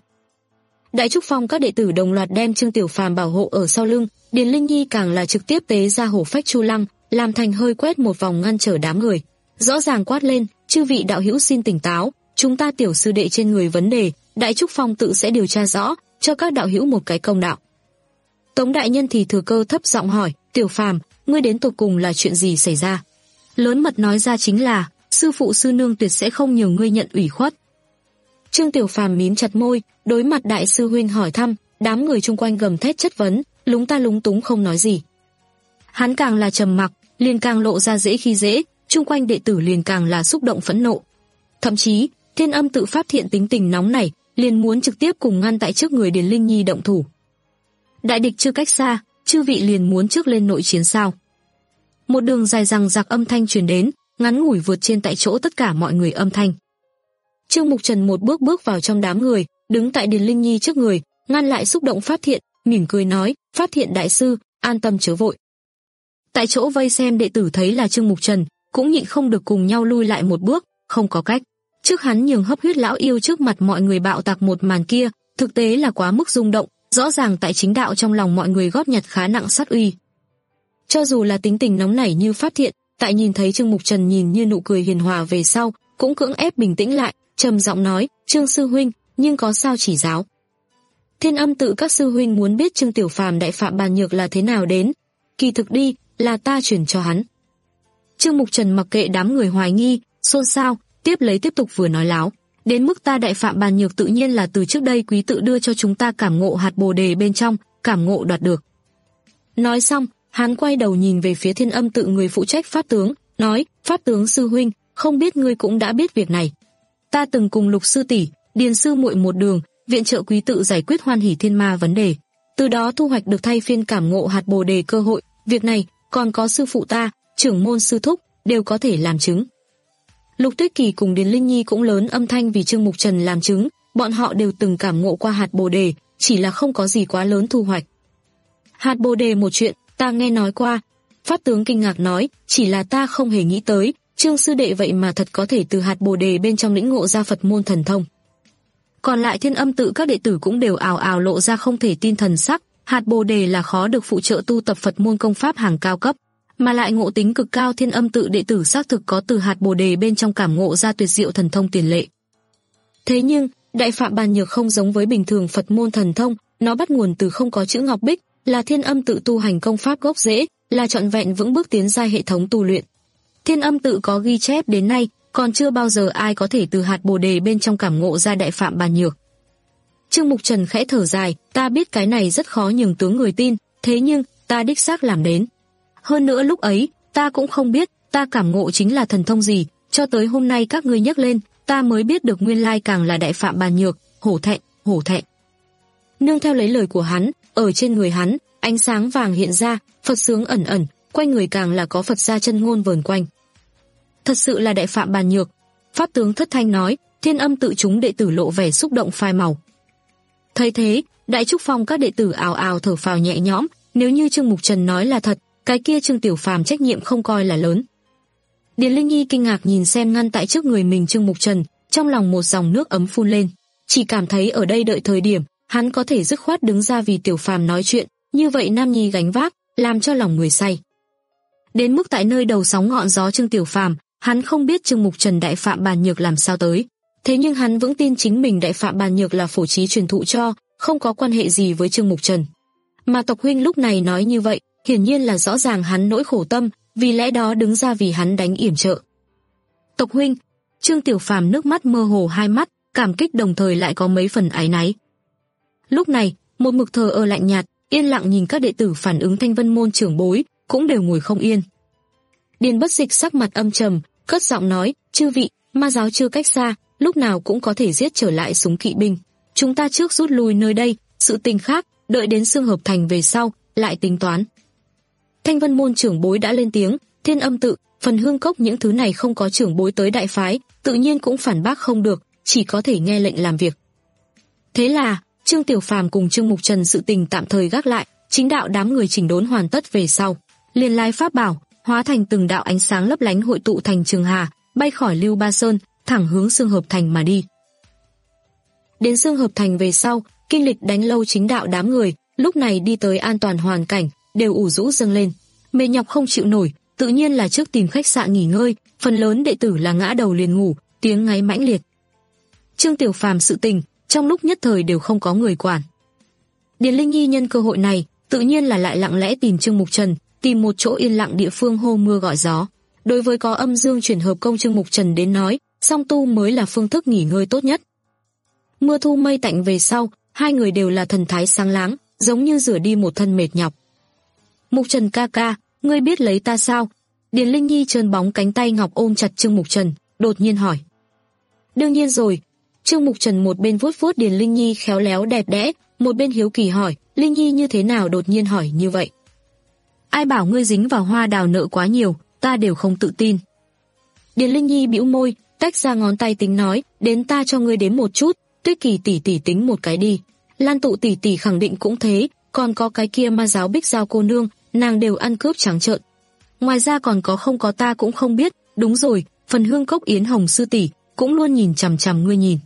Đại Trúc Phong các đệ tử đồng loạt đem Trương Tiểu Phàm bảo hộ ở sau lưng, Điền Linh Nhi càng là trực tiếp tế ra hổ phách chu lăng, làm thành hơi quét một vòng ngăn trở đám người, rõ ràng quát lên, chư vị đạo hữu xin tỉnh táo, chúng ta tiểu sư đệ trên người vấn đề, Đại Trúc Phong tự sẽ điều tra rõ, cho các đạo hữu một cái công đạo. Tống đại nhân thì thừa cơ thấp giọng hỏi, Tiểu Phàm, ngươi đến tột cùng là chuyện gì xảy ra? Lớn mật nói ra chính là, sư phụ sư nương tuyệt sẽ không nhường ngươi nhận ủy khuất. Trương Tiểu Phàm mím chặt môi, đối mặt đại sư huynh hỏi thăm, đám người chung quanh gầm thét chất vấn, lúng ta lúng túng không nói gì. Hắn càng là trầm mặc, liền càng lộ ra dễ khi dễ, chung quanh đệ tử liền càng là xúc động phẫn nộ. Thậm chí, Thiên Âm Tự Pháp Thiện tính tình nóng nảy, liền muốn trực tiếp cùng ngăn tại trước người Điền Linh Nhi động thủ. Đại địch chưa cách xa, chư vị liền muốn trước lên nội chiến sao? Một đường dài dằng dặc âm thanh truyền đến, ngắn ngủi vượt trên tại chỗ tất cả mọi người âm thanh. Trương Mục Trần một bước bước vào trong đám người, đứng tại Điền Linh Nhi trước người, ngăn lại xúc động Pháp Thiện, mỉm cười nói, Pháp Thiện đại sư, an tâm chớ vội. Tại chỗ vây xem đệ tử thấy là Trương Mục Trần, cũng nhịn không được cùng nhau lui lại một bước, không có cách. Trước hắn nhường hấp huyết lão yêu trước mặt mọi người bạo tạc một màn kia, thực tế là quá mức rung động, rõ ràng tại chính đạo trong lòng mọi người góp nhặt khá nặng sát uy. Cho dù là tính tình nóng nảy như Pháp Thiện, tại nhìn thấy Trương Mục Trần nhìn như nụ cười hiền hòa về sau, cũng cưỡng ép bình tĩnh lại, trầm giọng nói, Trương sư huynh, nhưng có sao chỉ giáo. Thiên Âm Tự các sư huynh muốn biết Trương Tiểu Phàm đại phạm bàn nhược là thế nào đến, kỳ thực đi, là ta chuyển cho hắn. Trương Mục Trần mặc kệ đám người hoài nghi, xôn xao, tiếp lấy tiếp tục vừa nói láo, đến mức ta đại phạm bàn nhược tự nhiên là từ trước đây quý tự đưa cho chúng ta cảm ngộ hạt bồ đề bên trong, cảm ngộ đoạt được. Nói xong, hắn quay đầu nhìn về phía Thiên Âm Tự người phụ trách Pháp tướng, nói, Pháp tướng sư huynh, không biết ngươi cũng đã biết việc này. Ta từng cùng Lục sư tỷ, Điền sư muội một đường, viện trợ quý tự giải quyết Hoan Hỷ Thiên Ma vấn đề, từ đó thu hoạch được thay phiên cảm ngộ hạt bồ đề cơ hội, việc này còn có sư phụ ta, trưởng môn sư thúc, đều có thể làm chứng. Lục Tuyết Kỳ cùng Điền Linh Nhi cũng lớn âm thanh vì Trương Mục Trần làm chứng, bọn họ đều từng cảm ngộ qua hạt bồ đề, chỉ là không có gì quá lớn thu hoạch. Hạt bồ đề một chuyện, ta nghe nói qua. Pháp tướng kinh ngạc nói, chỉ là ta không hề nghĩ tới, Trương sư đệ vậy mà thật có thể từ hạt bồ đề bên trong lĩnh ngộ ra Phật môn thần thông. Còn lại Thiên Âm Tự các đệ tử cũng đều ào ào lộ ra không thể tin thần sắc, hạt bồ đề là khó được phụ trợ tu tập Phật môn công pháp hàng cao cấp, mà lại ngộ tính cực cao. Thiên Âm Tự đệ tử xác thực có từ hạt bồ đề bên trong cảm ngộ ra tuyệt diệu thần thông tiền lệ. Thế nhưng, đại phạm bàn nhược không giống với bình thường Phật môn thần thông, nó bắt nguồn từ không có chữ ngọc bích, là Thiên Âm Tự tu hành công pháp gốc rễ, là trọn vẹn vững bước tiến giai hệ thống tu luyện. Thiên Âm Tự có ghi chép đến nay, còn chưa bao giờ ai có thể từ hạt bồ đề bên trong cảm ngộ ra đại phạm bàn nhược. Trương Mục Trần khẽ thở dài, ta biết cái này rất khó nhường tướng người tin, thế nhưng, ta đích xác làm đến. Hơn nữa lúc ấy, ta cũng không biết, ta cảm ngộ chính là thần thông gì, cho tới hôm nay các ngươi nhắc lên, ta mới biết được nguyên lai càng là đại phạm bàn nhược, hổ thẹn, hổ thẹn. Nương theo lấy lời của hắn, ở trên người hắn, ánh sáng vàng hiện ra, Phật sướng ẩn ẩn, quanh người càng là có Phật gia chân ngôn vờn quanh. Thật sự là đại phạm bàn nhược. Pháp tướng thất thanh nói, Thiên Âm Tự chúng đệ tử lộ vẻ xúc động phai màu. Thấy thế, Đại Trúc Phong các đệ tử ào ào thở phào nhẹ nhõm, nếu như Trương Mục Trần nói là thật, cái kia Trương Tiểu Phàm trách nhiệm không coi là lớn. Điền Linh Nhi kinh ngạc nhìn xem ngăn tại trước người mình Trương Mục Trần, trong lòng một dòng nước ấm phun lên, chỉ cảm thấy ở đây đợi thời điểm, hắn có thể dứt khoát đứng ra vì Tiểu Phàm nói chuyện, như vậy nam nhi gánh vác, làm cho lòng người say. Đến mức tại nơi đầu sóng ngọn gió Trương Tiểu Phàm, hắn không biết Trương Mục Trần đại phạm bàn nhược làm sao tới. Thế nhưng hắn vững tin chính mình đại phạm bàn nhược là phổ trí truyền thụ cho, không có quan hệ gì với Trương Mục Trần. Mà tộc huynh lúc này nói như vậy, hiển nhiên là rõ ràng hắn nỗi khổ tâm, vì lẽ đó đứng ra vì hắn đánh yểm trợ. Tộc huynh, Trương Tiểu Phàm nước mắt mơ hồ hai mắt, cảm kích đồng thời lại có mấy phần áy náy. Lúc này, một mực thờ ơ lạnh nhạt, yên lặng nhìn các đệ tử phản ứng Thanh Vân môn trưởng bối, cũng đều ngồi không yên. Điền Bất Dịch sắc mặt âm trầm, cất giọng nói, chư vị, ma giáo chưa cách xa, lúc nào cũng có thể giết trở lại súng kỵ binh. Chúng ta trước rút lui nơi đây, sự tình khác, đợi đến Xương Hợp Thành về sau, lại tính toán. Thanh Vân môn trưởng bối đã lên tiếng, Thiên Âm tự, Phần Hương Cốc những thứ này không có trưởng bối tới đại phái, tự nhiên cũng phản bác không được, chỉ có thể nghe lệnh làm việc. Thế là, Trương Tiểu Phàm cùng Trương Mục Trần sự tình tạm thời gác lại, chính đạo đám người chỉnh đốn hoàn tất về sau, liền lái pháp bảo, hóa thành từng đạo ánh sáng lấp lánh hội tụ thành Trường Hà, bay khỏi Lưu Ba Sơn, thẳng hướng Xương Hợp Thành mà đi. Đến Xương Hợp Thành về sau, kinh lịch đánh lâu chính đạo đám người, lúc này đi tới an toàn hoàn cảnh, đều ủ rũ dâng lên, mệt nhọc không chịu nổi, tự nhiên là trước tìm khách sạn nghỉ ngơi, phần lớn đệ tử là ngã đầu liền ngủ, tiếng ngáy mãnh liệt. Trương Tiểu Phàm sự tình, trong lúc nhất thời đều không có người quản. Điền Linh Nhi nhân cơ hội này, tự nhiên là lại lặng lẽ tìm Trương Mục Trần, tìm một chỗ yên lặng địa phương hô mưa gọi gió. Đối với có âm dương chuyển hợp công Trương Mục Trần đến nói, song tu mới là phương thức nghỉ ngơi tốt nhất. Mưa thu mây tạnh về sau, hai người đều là thần thái sáng láng, giống như rửa đi một thân mệt nhọc. Mục Trần ca ca, ngươi biết lấy ta sao? Điền Linh Nhi trơn bóng cánh tay ngọc ôm chặt Trương Mục Trần, đột nhiên hỏi. Đương nhiên rồi. Trương Mục Trần một bên vuốt vuốt Điền Linh Nhi khéo léo đẹp đẽ, một bên hiếu kỳ hỏi, Linh Nhi như thế nào đột nhiên hỏi như vậy? Ai bảo ngươi dính vào hoa đào nợ quá nhiều, ta đều không tự tin. Điền Linh Nhi bĩu môi, tách ra ngón tay tính nói, đến ta cho ngươi đếm một chút, Tuyết Kỳ tỷ tỷ tính một cái đi. Lan Tụ tỷ tỷ khẳng định cũng thế, còn có cái kia ma giáo Bích Giao cô nương, nàng đều ăn cướp trắng trợn. Ngoài ra còn có không có ta cũng không biết, đúng rồi, Phần Hương Cốc Yến Hồng sư tỷ cũng luôn nhìn chằm chằm ngươi nhìn.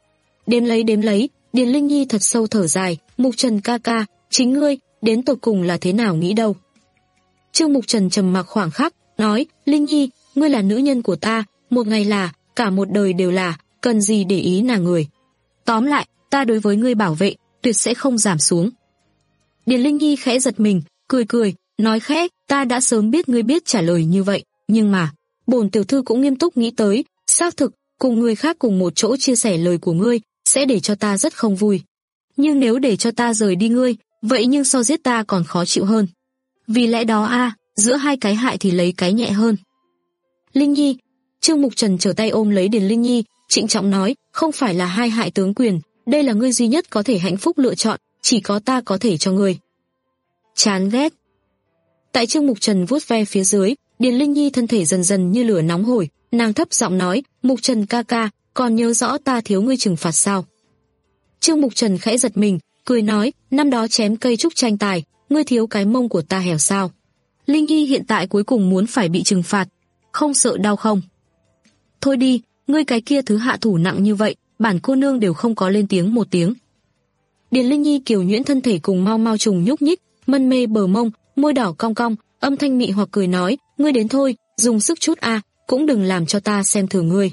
Đếm lấy đếm lấy, Điền Linh Nhi thật sâu thở dài, Mục Trần ca ca, chính ngươi, đến tột cùng là thế nào nghĩ đâu. Trương Mục Trần trầm mặc khoảng khắc, nói, Linh Nhi, ngươi là nữ nhân của ta, một ngày là, cả một đời đều là, cần gì để ý nàng người. Tóm lại, ta đối với ngươi bảo vệ, tuyệt sẽ không giảm xuống. Điền Linh Nhi khẽ giật mình, cười cười, nói khẽ, ta đã sớm biết ngươi biết trả lời như vậy, nhưng mà, bổn tiểu thư cũng nghiêm túc nghĩ tới, xác thực, cùng người khác cùng một chỗ chia sẻ lời của ngươi, sẽ để cho ta rất không vui. Nhưng nếu để cho ta rời đi ngươi, vậy nhưng so giết ta còn khó chịu hơn. Vì lẽ đó a, giữa hai cái hại thì lấy cái nhẹ hơn. Linh Nhi, Trương Mục Trần trở tay ôm lấy Điền Linh Nhi, trịnh trọng nói, không phải là hai hại tướng quyền, đây là ngươi duy nhất có thể hạnh phúc lựa chọn, chỉ có ta có thể cho ngươi. Chán ghét. Tại Trương Mục Trần vuốt ve phía dưới, Điền Linh Nhi thân thể dần dần như lửa nóng hổi, nàng thấp giọng nói, Mục Trần ca ca, còn nhớ rõ ta thiếu ngươi trừng phạt sao? Trương Mục Trần khẽ giật mình, cười nói, năm đó chém cây trúc tranh tài, ngươi thiếu cái mông của ta hẻo sao? Linh Nhi hiện tại cuối cùng muốn phải bị trừng phạt, không sợ đau không? Thôi đi, ngươi cái kia thứ hạ thủ nặng như vậy, bản cô nương đều không có lên tiếng một tiếng. Điền Linh Nhi kiều nhuyễn thân thể cùng mau mau trùng nhúc nhích, mân mê bờ mông, môi đỏ cong cong, âm thanh mị hoặc cười nói, ngươi đến thôi, dùng sức chút a, cũng đừng làm cho ta xem thường ngươi.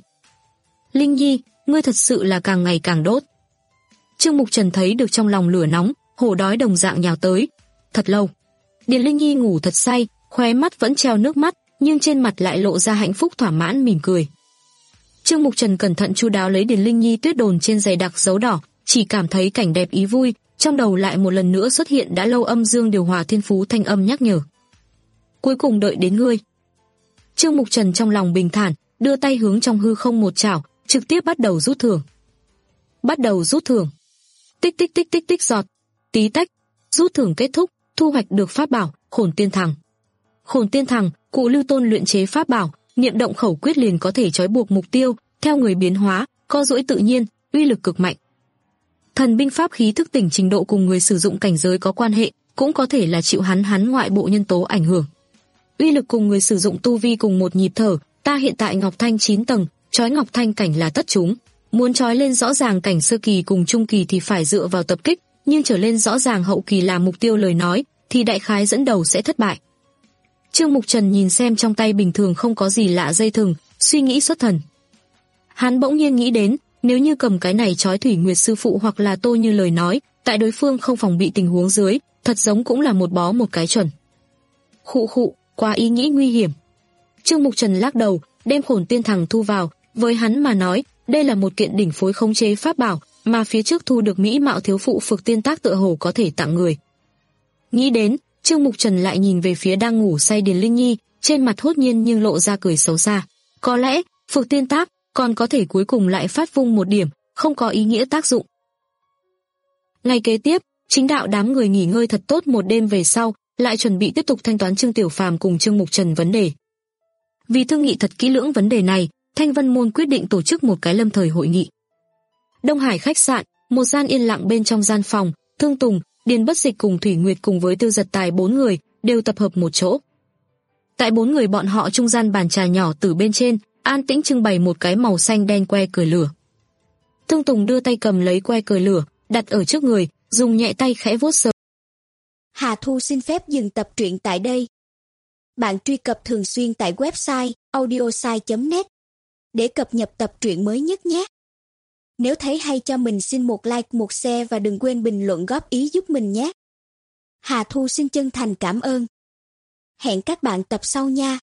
Linh Nhi, ngươi thật sự là càng ngày càng đốt. Trương Mục Trần thấy được trong lòng lửa nóng, hổ đói đồng dạng nhào tới. Thật lâu, Điền Linh Nhi ngủ thật say, khóe mắt vẫn treo nước mắt, nhưng trên mặt lại lộ ra hạnh phúc thỏa mãn mỉm cười. Trương Mục Trần cẩn thận chu đáo lấy Điền Linh Nhi tuyết đồn trên giày đặc dấu đỏ, chỉ cảm thấy cảnh đẹp ý vui, trong đầu lại một lần nữa xuất hiện đã lâu âm dương điều hòa thiên phú thanh âm nhắc nhở. Cuối cùng đợi đến ngươi. Trương Mục Trần trong lòng bình thản, đưa tay hướng trong hư không một chảo, trực tiếp bắt đầu rút thưởng. Bắt đầu rút thưởng. Tích tích tích tích tích giọt, tí tách, rút thưởng kết thúc, thu hoạch được pháp bảo Khổn Tiên Thằng. Khổn Tiên Thằng, cụ Lưu Tôn luyện chế pháp bảo, niệm động khẩu quyết liền có thể trói buộc mục tiêu, theo người biến hóa, co duỗi tự nhiên, uy lực cực mạnh. Thần binh pháp khí thức tỉnh trình độ cùng người sử dụng cảnh giới có quan hệ, cũng có thể là chịu hắn hắn ngoại bộ nhân tố ảnh hưởng. Uy lực cùng người sử dụng tu vi cùng một nhịp thở, ta hiện tại Ngọc Thanh chín tầng, trói Ngọc Thanh cảnh là tất chúng. Muốn trói lên rõ ràng cảnh sơ kỳ cùng trung kỳ thì phải dựa vào tập kích, nhưng trở lên rõ ràng hậu kỳ là mục tiêu lời nói, thì đại khái dẫn đầu sẽ thất bại. Trương Mục Trần nhìn xem trong tay bình thường không có gì lạ dây thừng, suy nghĩ xuất thần. Hắn bỗng nhiên nghĩ đến, nếu như cầm cái này trói Thủy Nguyệt sư phụ hoặc là Tô Như lời nói, tại đối phương không phòng bị tình huống dưới, thật giống cũng là một bó một cái chuẩn. Khụ khụ, quá ý nghĩ nguy hiểm. Trương Mục Trần lắc đầu, đem Khổn Tiên Thằng thu vào, với hắn mà nói, đây là một kiện đỉnh phối khống chế pháp bảo, mà phía trước thu được mỹ mạo thiếu phụ Phược Tiên Tác tựa hồ có thể tặng người. Nghĩ đến, Trương Mục Trần lại nhìn về phía đang ngủ say Điền Linh Nhi, trên mặt hốt nhiên nhưng lộ ra cười xấu xa. Có lẽ, Phược Tiên Tác còn có thể cuối cùng lại phát vung một điểm, không có ý nghĩa tác dụng. Ngày kế tiếp, chính đạo đám người nghỉ ngơi thật tốt một đêm về sau, lại chuẩn bị tiếp tục thanh toán Trương Tiểu Phàm cùng Trương Mục Trần vấn đề. Vì thương nghị thật kỹ lưỡng vấn đề này, Thanh Vân Môn quyết định tổ chức một cái lâm thời hội nghị. Đông Hải khách sạn, một gian yên lặng bên trong gian phòng, Thương Tùng, Điền Bất Dịch cùng Thủy Nguyệt cùng với Tiêu Giật Tài bốn người đều tập hợp một chỗ. Tại bốn người bọn họ trung gian bàn trà nhỏ từ bên trên, an tĩnh trưng bày một cái màu xanh đen que cởi lửa. Thương Tùng đưa tay cầm lấy que cởi lửa, đặt ở trước người, dùng nhẹ tay khẽ vuốt sờ. Hà Thu xin phép dừng tập truyện tại đây. Bạn truy cập thường xuyên tại website audiosai chấm net để cập nhật tập truyện mới nhất nhé. Nếu thấy hay cho mình xin một like, một share và đừng quên bình luận góp ý giúp mình nhé. Hà Thu xin chân thành cảm ơn. Hẹn các bạn tập sau nha.